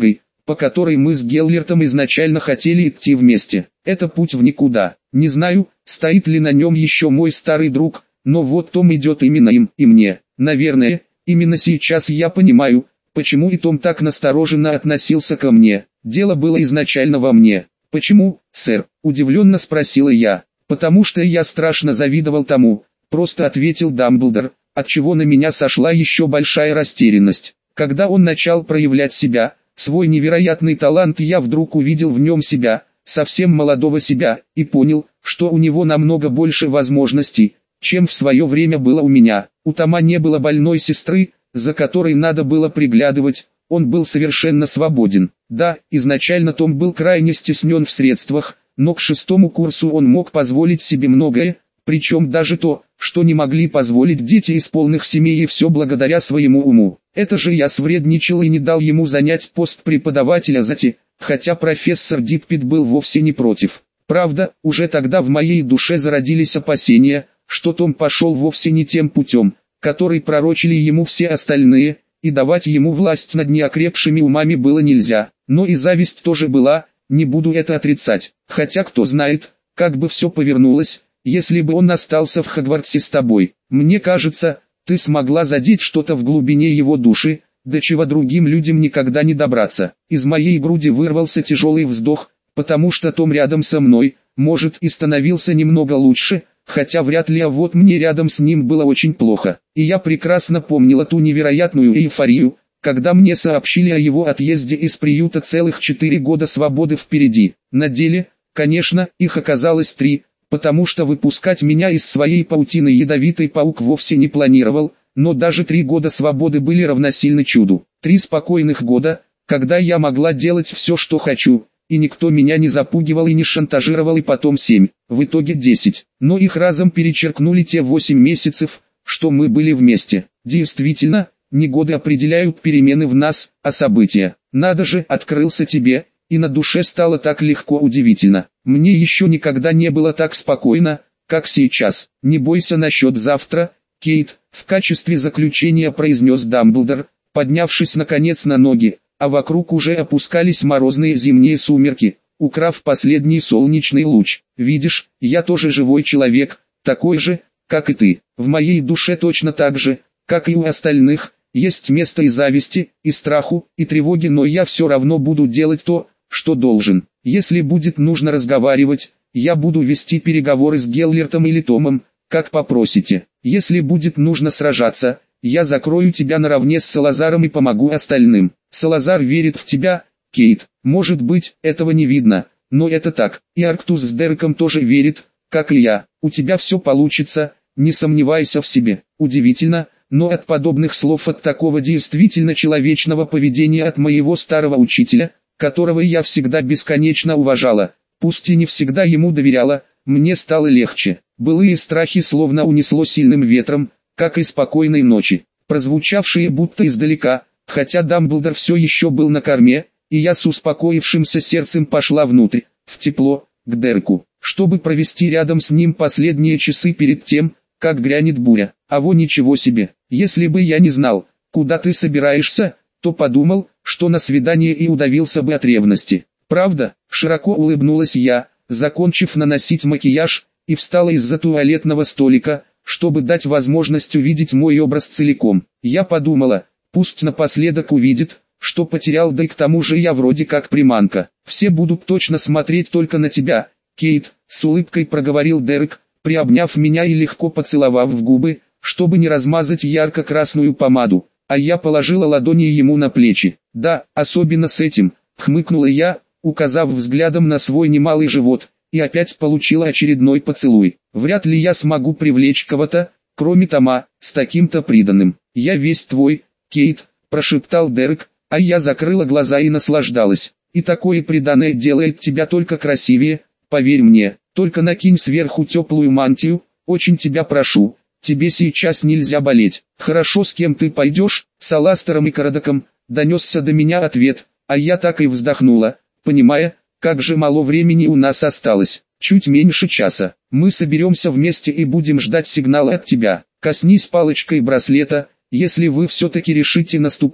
по которой мы с Геллертом изначально хотели идти вместе. Это путь в никуда. Не знаю, стоит ли на нем еще мой старый друг, но вот Том идет именно им и мне. Наверное, именно сейчас я понимаю, почему и Том так настороженно относился ко мне. Дело было изначально во мне. «Почему, сэр?» – удивленно спросила я. «Потому что я страшно завидовал тому», – просто ответил Дамблдор, отчего на меня сошла еще большая растерянность. Когда он начал проявлять себя, свой невероятный талант, я вдруг увидел в нем себя, совсем молодого себя, и понял, что у него намного больше возможностей, чем в свое время было у меня. У Тома не было больной сестры, за которой надо было приглядывать, он был совершенно свободен. Да, изначально Том был крайне стеснен в средствах, но к 6-му курсу он мог позволить себе многое, причем даже то, что не могли позволить дети из полных семей, и все благодаря своему уму. Это же я свредничал и не дал ему занять пост преподавателя ЗАТи, хотя профессор Диппет был вовсе не против. Правда, уже тогда в моей душе зародились опасения, что Том пошел вовсе не тем путем, который пророчили ему все остальные, и давать ему власть над неокрепшими умами было нельзя. Но и зависть тоже была, не буду это отрицать. Хотя кто знает, как бы все повернулось, если бы он остался в Хогвартсе с тобой. Мне кажется, ты смогла задеть что-то в глубине его души, до чего другим людям никогда не добраться. Из моей груди вырвался тяжелый вздох, потому что Том рядом со мной, может, и становился немного лучше, хотя вряд ли, а вот мне рядом с ним было очень плохо. И я прекрасно помнила ту невероятную эйфорию, когда мне сообщили о его отъезде из приюта. Целых 4 года свободы впереди. На деле, конечно, их оказалось 3, потому что выпускать меня из своей паутины ядовитый паук вовсе не планировал, но даже 3 года свободы были равносильны чуду. 3 спокойных года, когда я могла делать все, что хочу, и никто меня не запугивал и не шантажировал, и потом 7, в итоге 10. Но их разом перечеркнули те 8 месяцев, что мы были вместе. Действительно, не годы определяют перемены в нас, а события. Надо же, открылся тебе, и на душе стало так легко, удивительно. Мне еще никогда не было так спокойно, как сейчас. Не бойся насчет завтра, Кейт, в качестве заключения произнес Дамблдор, поднявшись наконец на ноги, а вокруг уже опускались морозные зимние сумерки, украв последний солнечный луч. Видишь, я тоже живой человек, такой же, как и ты. В моей душе точно так же, как и у остальных, есть место и зависти, и страху, и тревоги, но я все равно буду делать то, что должен. Если будет нужно разговаривать, я буду вести переговоры с Геллертом или Томом, как попросите. Если будет нужно сражаться, я закрою тебя наравне с Салазаром и помогу остальным. Салазар верит в тебя, Кейт. Может быть, этого не видно, но это так. И Арктус с Дереком тоже верит, как и я. У тебя все получится, не сомневайся в себе. Удивительно, но от подобных слов, от такого действительно человечного поведения от моего старого учителя, которого я всегда бесконечно уважала, пусть и не всегда ему доверяла, мне стало легче. Былые страхи словно унесло сильным ветром, как и спокойной ночи, прозвучавшие будто издалека, хотя Дамблдор все еще был на корме, и я с успокоившимся сердцем пошла внутрь, в тепло, к Дереку, чтобы провести рядом с ним последние часы перед тем, как грянет буря. А во, ничего себе, если бы я не знал, куда ты собираешься, то подумал, что на свидание, и удавился бы от ревности. Правда? Широко улыбнулась я, закончив наносить макияж, и встала из-за туалетного столика, чтобы дать возможность увидеть мой образ целиком. Я подумала, пусть напоследок увидит, что потерял, да и к тому же я вроде как приманка. Все будут точно смотреть только на тебя, Кейт, с улыбкой проговорил Дерек, приобняв меня и легко поцеловав в губы, чтобы не размазать ярко-красную помаду, а я положила ладони ему на плечи. Да, особенно с этим, хмыкнула я, указав взглядом на свой немалый живот, и опять получила очередной поцелуй. Вряд ли я смогу привлечь кого-то, кроме Тома, с таким-то приданым. Я весь твой, Кейт, прошептал Дерек, а я закрыла глаза и наслаждалась. И такое приданое делает тебя только красивее, поверь мне. Только накинь сверху теплую мантию, очень тебя прошу, тебе сейчас нельзя болеть. Хорошо, с кем ты пойдешь, с Аластером и Карадоком, донесся до меня ответ, а я так и вздохнула, понимая, как же мало времени у нас осталось, чуть меньше часа. Мы соберемся вместе и будем ждать сигнала от тебя. Коснись палочкой браслета, если вы все-таки решите наступать,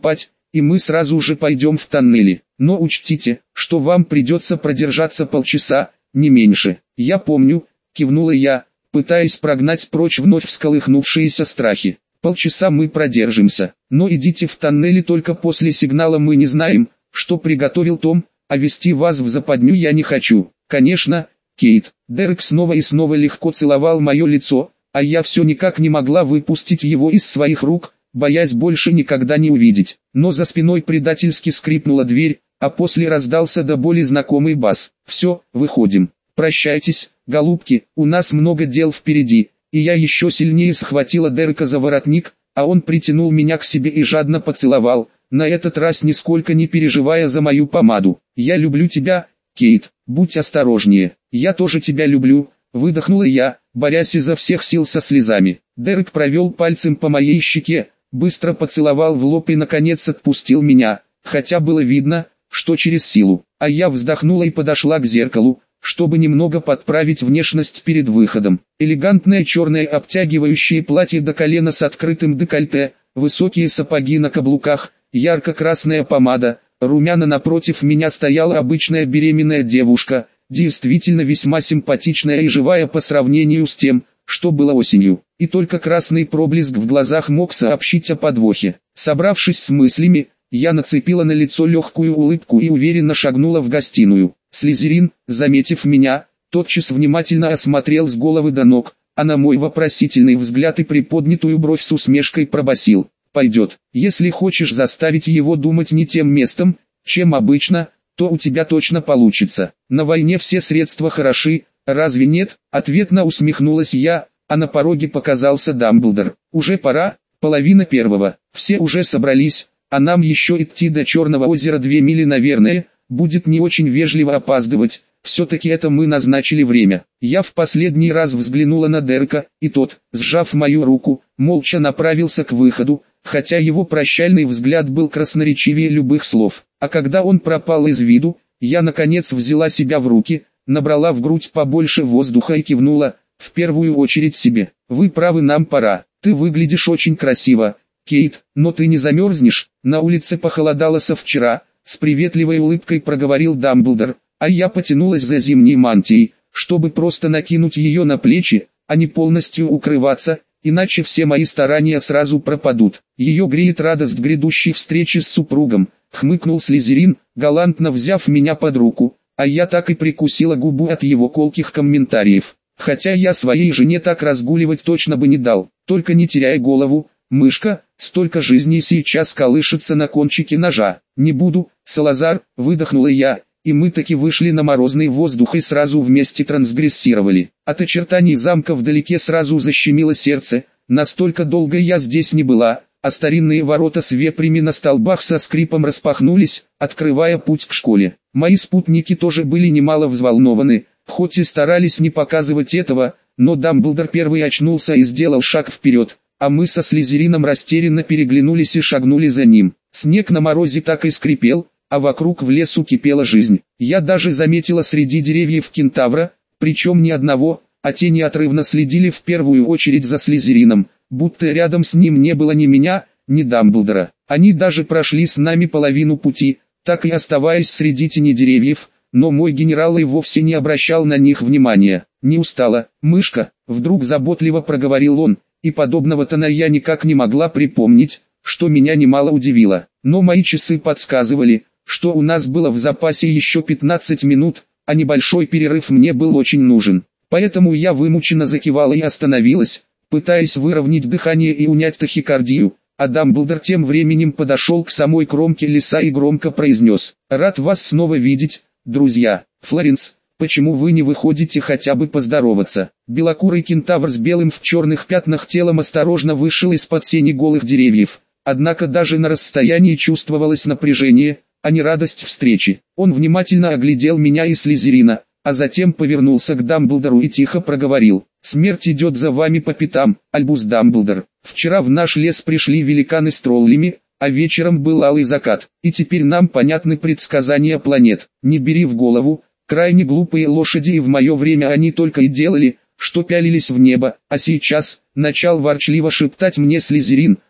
и мы сразу же пойдем в тоннели. Но учтите, что вам придется продержаться полчаса, не меньше. Я помню, кивнула я, пытаясь прогнать прочь вновь всколыхнувшиеся страхи. Полчаса мы продержимся, но идите в тоннели только после сигнала, мы не знаем, что приготовил Том, а вести вас в западню я не хочу. Конечно, Кейт. Дерек снова и снова легко целовал мое лицо, а я все никак не могла выпустить его из своих рук, боясь больше никогда не увидеть. Но за спиной предательски скрипнула дверь, а после раздался до боли знакомый бас. «Все, выходим. Прощайтесь, голубки, у нас много дел впереди». И я еще сильнее схватила Дерека за воротник, а он притянул меня к себе и жадно поцеловал, на этот раз нисколько не переживая за мою помаду. «Я люблю тебя, Кейт, будь осторожнее». «Я тоже тебя люблю», выдохнула я, борясь изо всех сил со слезами. Дерек провел пальцем по моей щеке, быстро поцеловал в лоб и наконец отпустил меня, хотя было видно, что через силу. А я вздохнула и подошла к зеркалу, чтобы немного подправить внешность перед выходом. Элегантное черное обтягивающее платье до колена с открытым декольте, высокие сапоги на каблуках, ярко-красная помада, румяна. Напротив меня стояла обычная беременная девушка, действительно весьма симпатичная и живая по сравнению с тем, что было осенью. И только красный проблеск в глазах мог сообщить о подвохе. Собравшись с мыслями, я нацепила на лицо легкую улыбку и уверенно шагнула в гостиную. Слизерин, заметив меня, тотчас внимательно осмотрел с головы до ног, а на мой вопросительный взгляд и приподнятую бровь с усмешкой пробасил: «Пойдет. Если хочешь заставить его думать не тем местом, чем обычно, то у тебя точно получится. На войне все средства хороши, разве нет?» Ответно усмехнулась я, а на пороге показался Дамблдор. «Уже пора, 1:30. Все уже собрались, а нам еще идти до Черного озера 2 мили, наверное. Будет не очень вежливо опаздывать, все-таки это мы назначили время». Я в последний раз взглянула на Дерека, и тот, сжав мою руку, молча направился к выходу, хотя его прощальный взгляд был красноречивее любых слов. А когда он пропал из виду, я наконец взяла себя в руки, набрала в грудь побольше воздуха и кивнула, в первую очередь себе. «Вы правы, нам пора. Ты выглядишь очень красиво, Кейт, но ты не замерзнешь?» На улице похолодало со вчера. С приветливой улыбкой проговорил Дамблдор, а я потянулась за зимней мантией, чтобы просто накинуть ее на плечи, а не полностью укрываться, иначе все мои старания сразу пропадут. Ее греет радость грядущей встречи с супругом, хмыкнул Слизерин, галантно взяв меня под руку, а я так и прикусила губу от его колких комментариев. Хотя я своей жене так разгуливать точно бы не дал, только не теряй голову, мышка, столько жизней сейчас колышется на кончике ножа. «Не буду, Салазар», выдохнула я, и мы таки вышли на морозный воздух и сразу вместе трансгрессировали. От очертаний замка вдалеке сразу защемило сердце, настолько долго я здесь не была, а старинные ворота с вепрями на столбах со скрипом распахнулись, открывая путь к школе. Мои спутники тоже были немало взволнованы, хоть и старались не показывать этого, но Дамблдор первый очнулся и сделал шаг вперед, а мы со Слизерином растерянно переглянулись и шагнули за ним. Снег на морозе так и скрипел, а вокруг в лесу кипела жизнь. Я даже заметила среди деревьев кентавра, причем не одного, а те неотрывно следили в первую очередь за Слизерином, будто рядом с ним не было ни меня, ни Дамблдора. Они даже прошли с нами половину пути, так и оставаясь среди тени деревьев, но мой генерал и вовсе не обращал на них внимания. «Не устала, мышка?» — вдруг заботливо проговорил он, и подобного тона я никак не могла припомнить, что меня немало удивило. Но мои часы подсказывали, что у нас было в запасе еще 15 минут, а небольшой перерыв мне был очень нужен. Поэтому я вымученно закивала и остановилась, пытаясь выровнять дыхание и унять тахикардию, а Дамблдор тем временем подошел к самой кромке леса и громко произнес: «Рад вас снова видеть, друзья. Флоренс, почему вы не выходите хотя бы поздороваться?» Белокурый кентавр с белым в черных пятнах телом осторожно вышел из-под сени голых деревьев, однако даже на расстоянии чувствовалось напряжение, а не радость встречи. Он внимательно оглядел меня и Слизерина, а затем повернулся к Дамблдору и тихо проговорил: «Смерть идет за вами по пятам, Альбус Дамблдор. Вчера в наш лес пришли великаны с троллями, а вечером был алый закат, и теперь нам понятны предсказания планет. Не бери в голову, крайне глупые лошади, и в мое время они только и делали, что пялились в небо, а сейчас», начал ворчливо шептать мне Слизерин,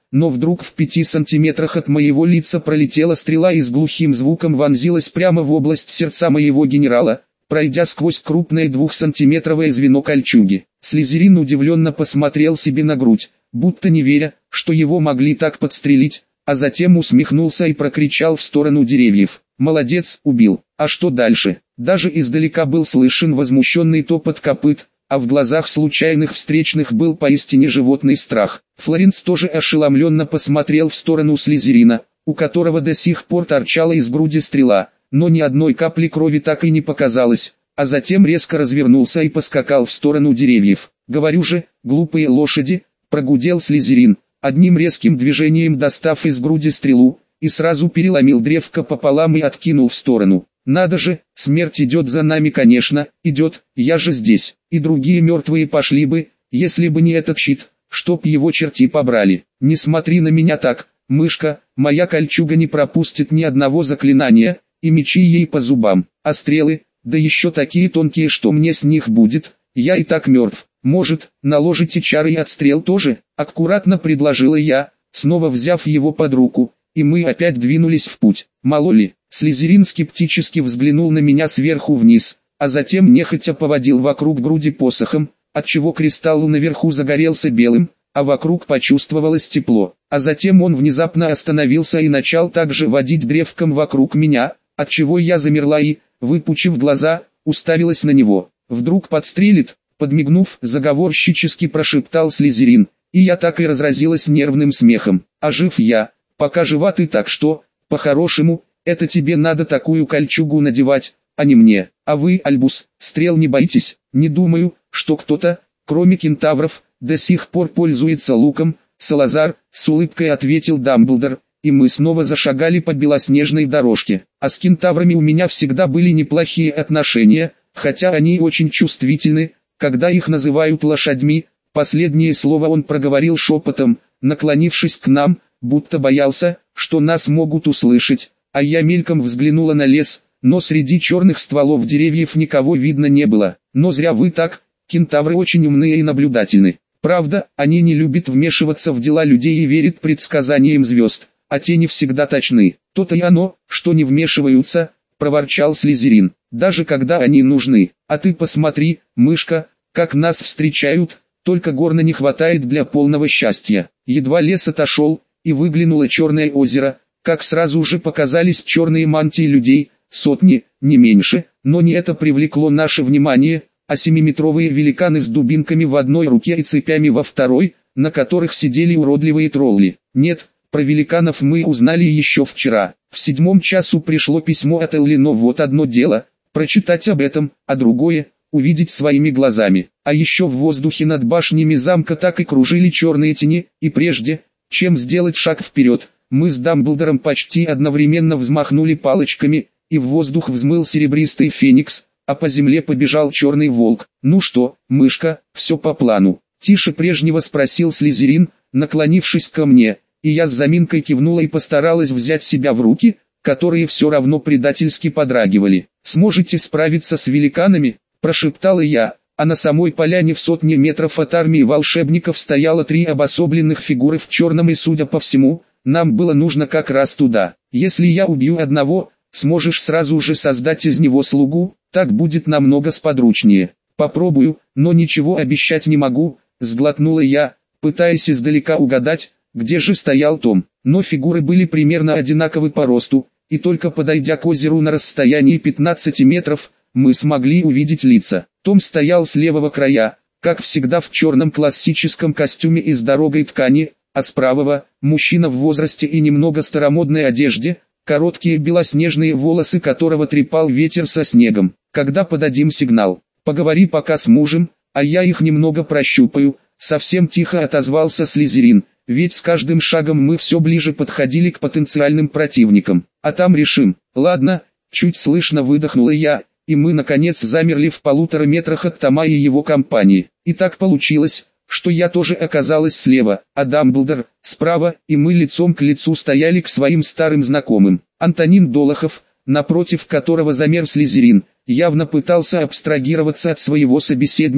но вдруг в 5 сантиметрах от моего лица пролетела стрела и с глухим звуком вонзилась прямо в область сердца моего генерала, пройдя сквозь крупное 2-сантиметровое звено кольчуги. Слизерин удивленно посмотрел себе на грудь, будто не веря, что его могли так подстрелить, а затем усмехнулся и прокричал в сторону деревьев: «Молодец, убил!» А что дальше? Даже издалека был слышен возмущенный топот копыт, а в глазах случайных встречных был поистине животный страх. Флоренс тоже ошеломленно посмотрел в сторону Слизерина, у которого до сих пор торчала из груди стрела, но ни одной капли крови так и не показалось, а затем резко развернулся и поскакал в сторону деревьев. «Говорю же, глупые лошади!» — прогудел Слизерин, одним резким движением достав из груди стрелу, и сразу переломил древко пополам и откинул в сторону. «Надо же, смерть идет за нами, конечно, идет, я же здесь, и другие мертвые пошли бы, если бы не этот щит, чтоб его черти побрали. Не смотри на меня так, мышка, моя кольчуга не пропустит ни одного заклинания, и мечи ей по зубам, а стрелы, да еще такие тонкие, что мне с них будет, я и так мертв. Может, наложите чары и отстрел тоже?» — аккуратно предложила я, снова взяв его под руку, и мы опять двинулись в путь. Мало ли, Слизерин скептически взглянул на меня сверху вниз, а затем нехотя поводил вокруг груди посохом, отчего кристалл наверху загорелся белым, а вокруг почувствовалось тепло. А затем он внезапно остановился и начал также водить древком вокруг меня, отчего я замерла и, выпучив глаза, уставилась на него. «Вдруг подстрелит?» — подмигнув, заговорщически прошептал Слизерин, и я так и разразилась нервным смехом. «А жив я, пока жива ты, так что, по-хорошему, это тебе надо такую кольчугу надевать, а не мне. А вы, Альбус, стрел не боитесь?» «Не думаю, что кто-то, кроме кентавров, до сих пор пользуется луком, Салазар», — с улыбкой ответил Дамблдор, и мы снова зашагали по белоснежной дорожке. «А с кентаврами у меня всегда были неплохие отношения, хотя они очень чувствительны, когда их называют лошадьми». Последнее слово он проговорил шепотом, наклонившись к нам, будто боялся, что нас могут услышать, а я мельком взглянула на лес, но среди черных стволов деревьев никого видно не было. «Но зря вы так, кентавры очень умные и наблюдательны. Правда, они не любят вмешиваться в дела людей и верят предсказаниям звезд, а те не всегда точны». «То-то и оно, что не вмешиваются», — проворчал Слизерин, — «даже когда они нужны. А ты посмотри, мышка, как нас встречают, только горна не хватает для полного счастья». Едва лес отошел, и выглянуло черное озеро, как сразу же показались черные мантии людей, сотни, не меньше, но не это привлекло наше внимание, а 7-метровые великаны с дубинками в одной руке и цепями во второй, на которых сидели уродливые тролли. Нет, про великанов мы узнали еще вчера. В 7 часу пришло письмо от Элли, но вот одно дело — прочитать об этом, а другое — увидеть своими глазами. А еще в воздухе над башнями замка так и кружили черные тени, и прежде, чем сделать шаг вперед, мы с Дамблдором почти одновременно взмахнули палочками, и в воздух взмыл серебристый феникс, а по земле побежал черный волк. «Ну что, мышка, все по плану?» — тише прежнего спросил Слизерин, наклонившись ко мне, и я с заминкой кивнула и постаралась взять себя в руки, которые все равно предательски подрагивали. «Сможете справиться с великанами?» — прошептала я, а на самой поляне в 100 метров от армии волшебников стояло 3 обособленных фигуры в черном, и, судя по всему, нам было нужно как раз туда. «Если я убью одного, сможешь сразу же создать из него слугу, так будет намного сподручнее». «Попробую, но ничего обещать не могу», — сглотнула я, пытаясь издалека угадать, где же стоял Том. Но фигуры были примерно одинаковы по росту, и только подойдя к озеру на расстоянии 15 метров, мы смогли увидеть лица. Том стоял с левого края, как всегда в черном классическом костюме из дорогой ткани, а с правого – мужчина в возрасте и немного старомодной одежде, короткие белоснежные волосы которого трепал ветер со снегом. «Когда подадим сигнал, поговори пока с мужем, а я их немного прощупаю», — совсем тихо отозвался Слизерин, ведь с каждым шагом мы все ближе подходили к потенциальным противникам. «А там решим». «Ладно», — чуть слышно выдохнула я, и мы наконец замерли в 1,5 метрах от Тома и его компании. И так получилось, что я тоже оказалась слева, а Дамблдор — справа, и мы лицом к лицу стояли к своим старым знакомым. Антонин Долохов, напротив которого замер Слизерин, явно пытался абстрагироваться от своего собеседника,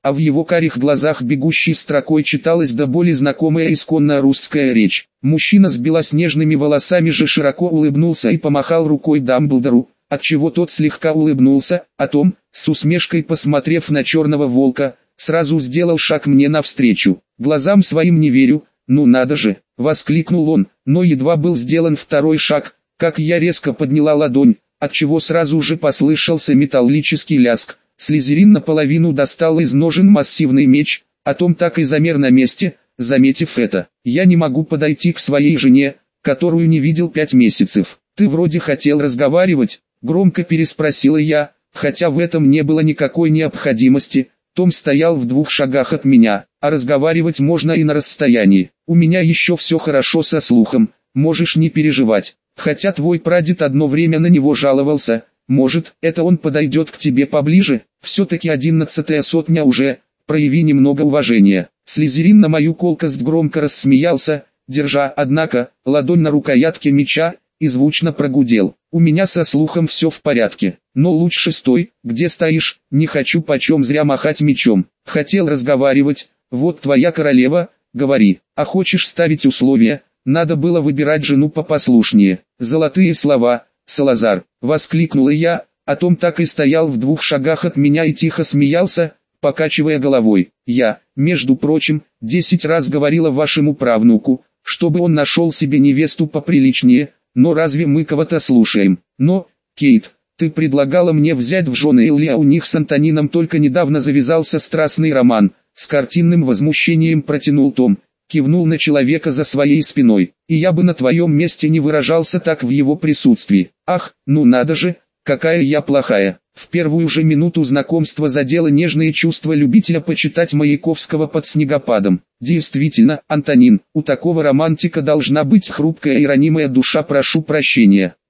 а в его карих глазах бегущей строкой читалась до боли знакомая исконная русская речь. Мужчина с белоснежными волосами же широко улыбнулся и помахал рукой Дамблдору, отчего тот слегка улыбнулся, а Том, с усмешкой посмотрев на черного волка, сразу сделал шаг мне навстречу. «Глазам своим не верю, ну надо же!» — воскликнул он, но едва был сделан второй шаг, как я резко подняла ладонь, отчего сразу же послышался металлический лязг. Слизерин наполовину достал из ножен массивный меч, а Том так и замер на месте, заметив это. «Я не могу подойти к своей жене, которую не видел 5 месяцев. Ты вроде хотел разговаривать?» — громко переспросила я, хотя в этом не было никакой необходимости. Том стоял в 2 шагах от меня, а разговаривать можно и на расстоянии. «У меня еще все хорошо со слухом, можешь не переживать. Хотя твой прадед одно время на него жаловался, может, это он подойдет к тебе поближе? Все-таки 11-я сотня уже, прояви немного уважения». Слизерин на мою колкость громко рассмеялся, держа, однако, ладонь на рукоятке меча, и звучно прогудел: «У меня со слухом все в порядке, но лучше стой, где стоишь, не хочу почем зря махать мечом. Хотел разговаривать, вот твоя королева, говори, а хочешь ставить условия, надо было выбирать жену попослушнее». «Золотые слова, Салазар!» — воскликнула я, а Том так и стоял в 2 шагах от меня и тихо смеялся, покачивая головой. «Я, между прочим, 10 раз говорила вашему правнуку, чтобы он нашел себе невесту поприличнее, но разве мы кого-то слушаем? Но, Кейт, ты предлагала мне взять в жены Элли, а у них с Антонином только недавно завязался страстный роман», с картинным возмущением протянул Том, кивнул на человека за своей спиной. «И я бы на твоем месте не выражался так в его присутствии. Ах, ну надо же, какая я плохая». В первую же минуту знакомства задело нежные чувства любителя почитать Маяковского под снегопадом. Действительно, Антонин, у такого романтика должна быть хрупкая и ранимая душа, прошу прощения.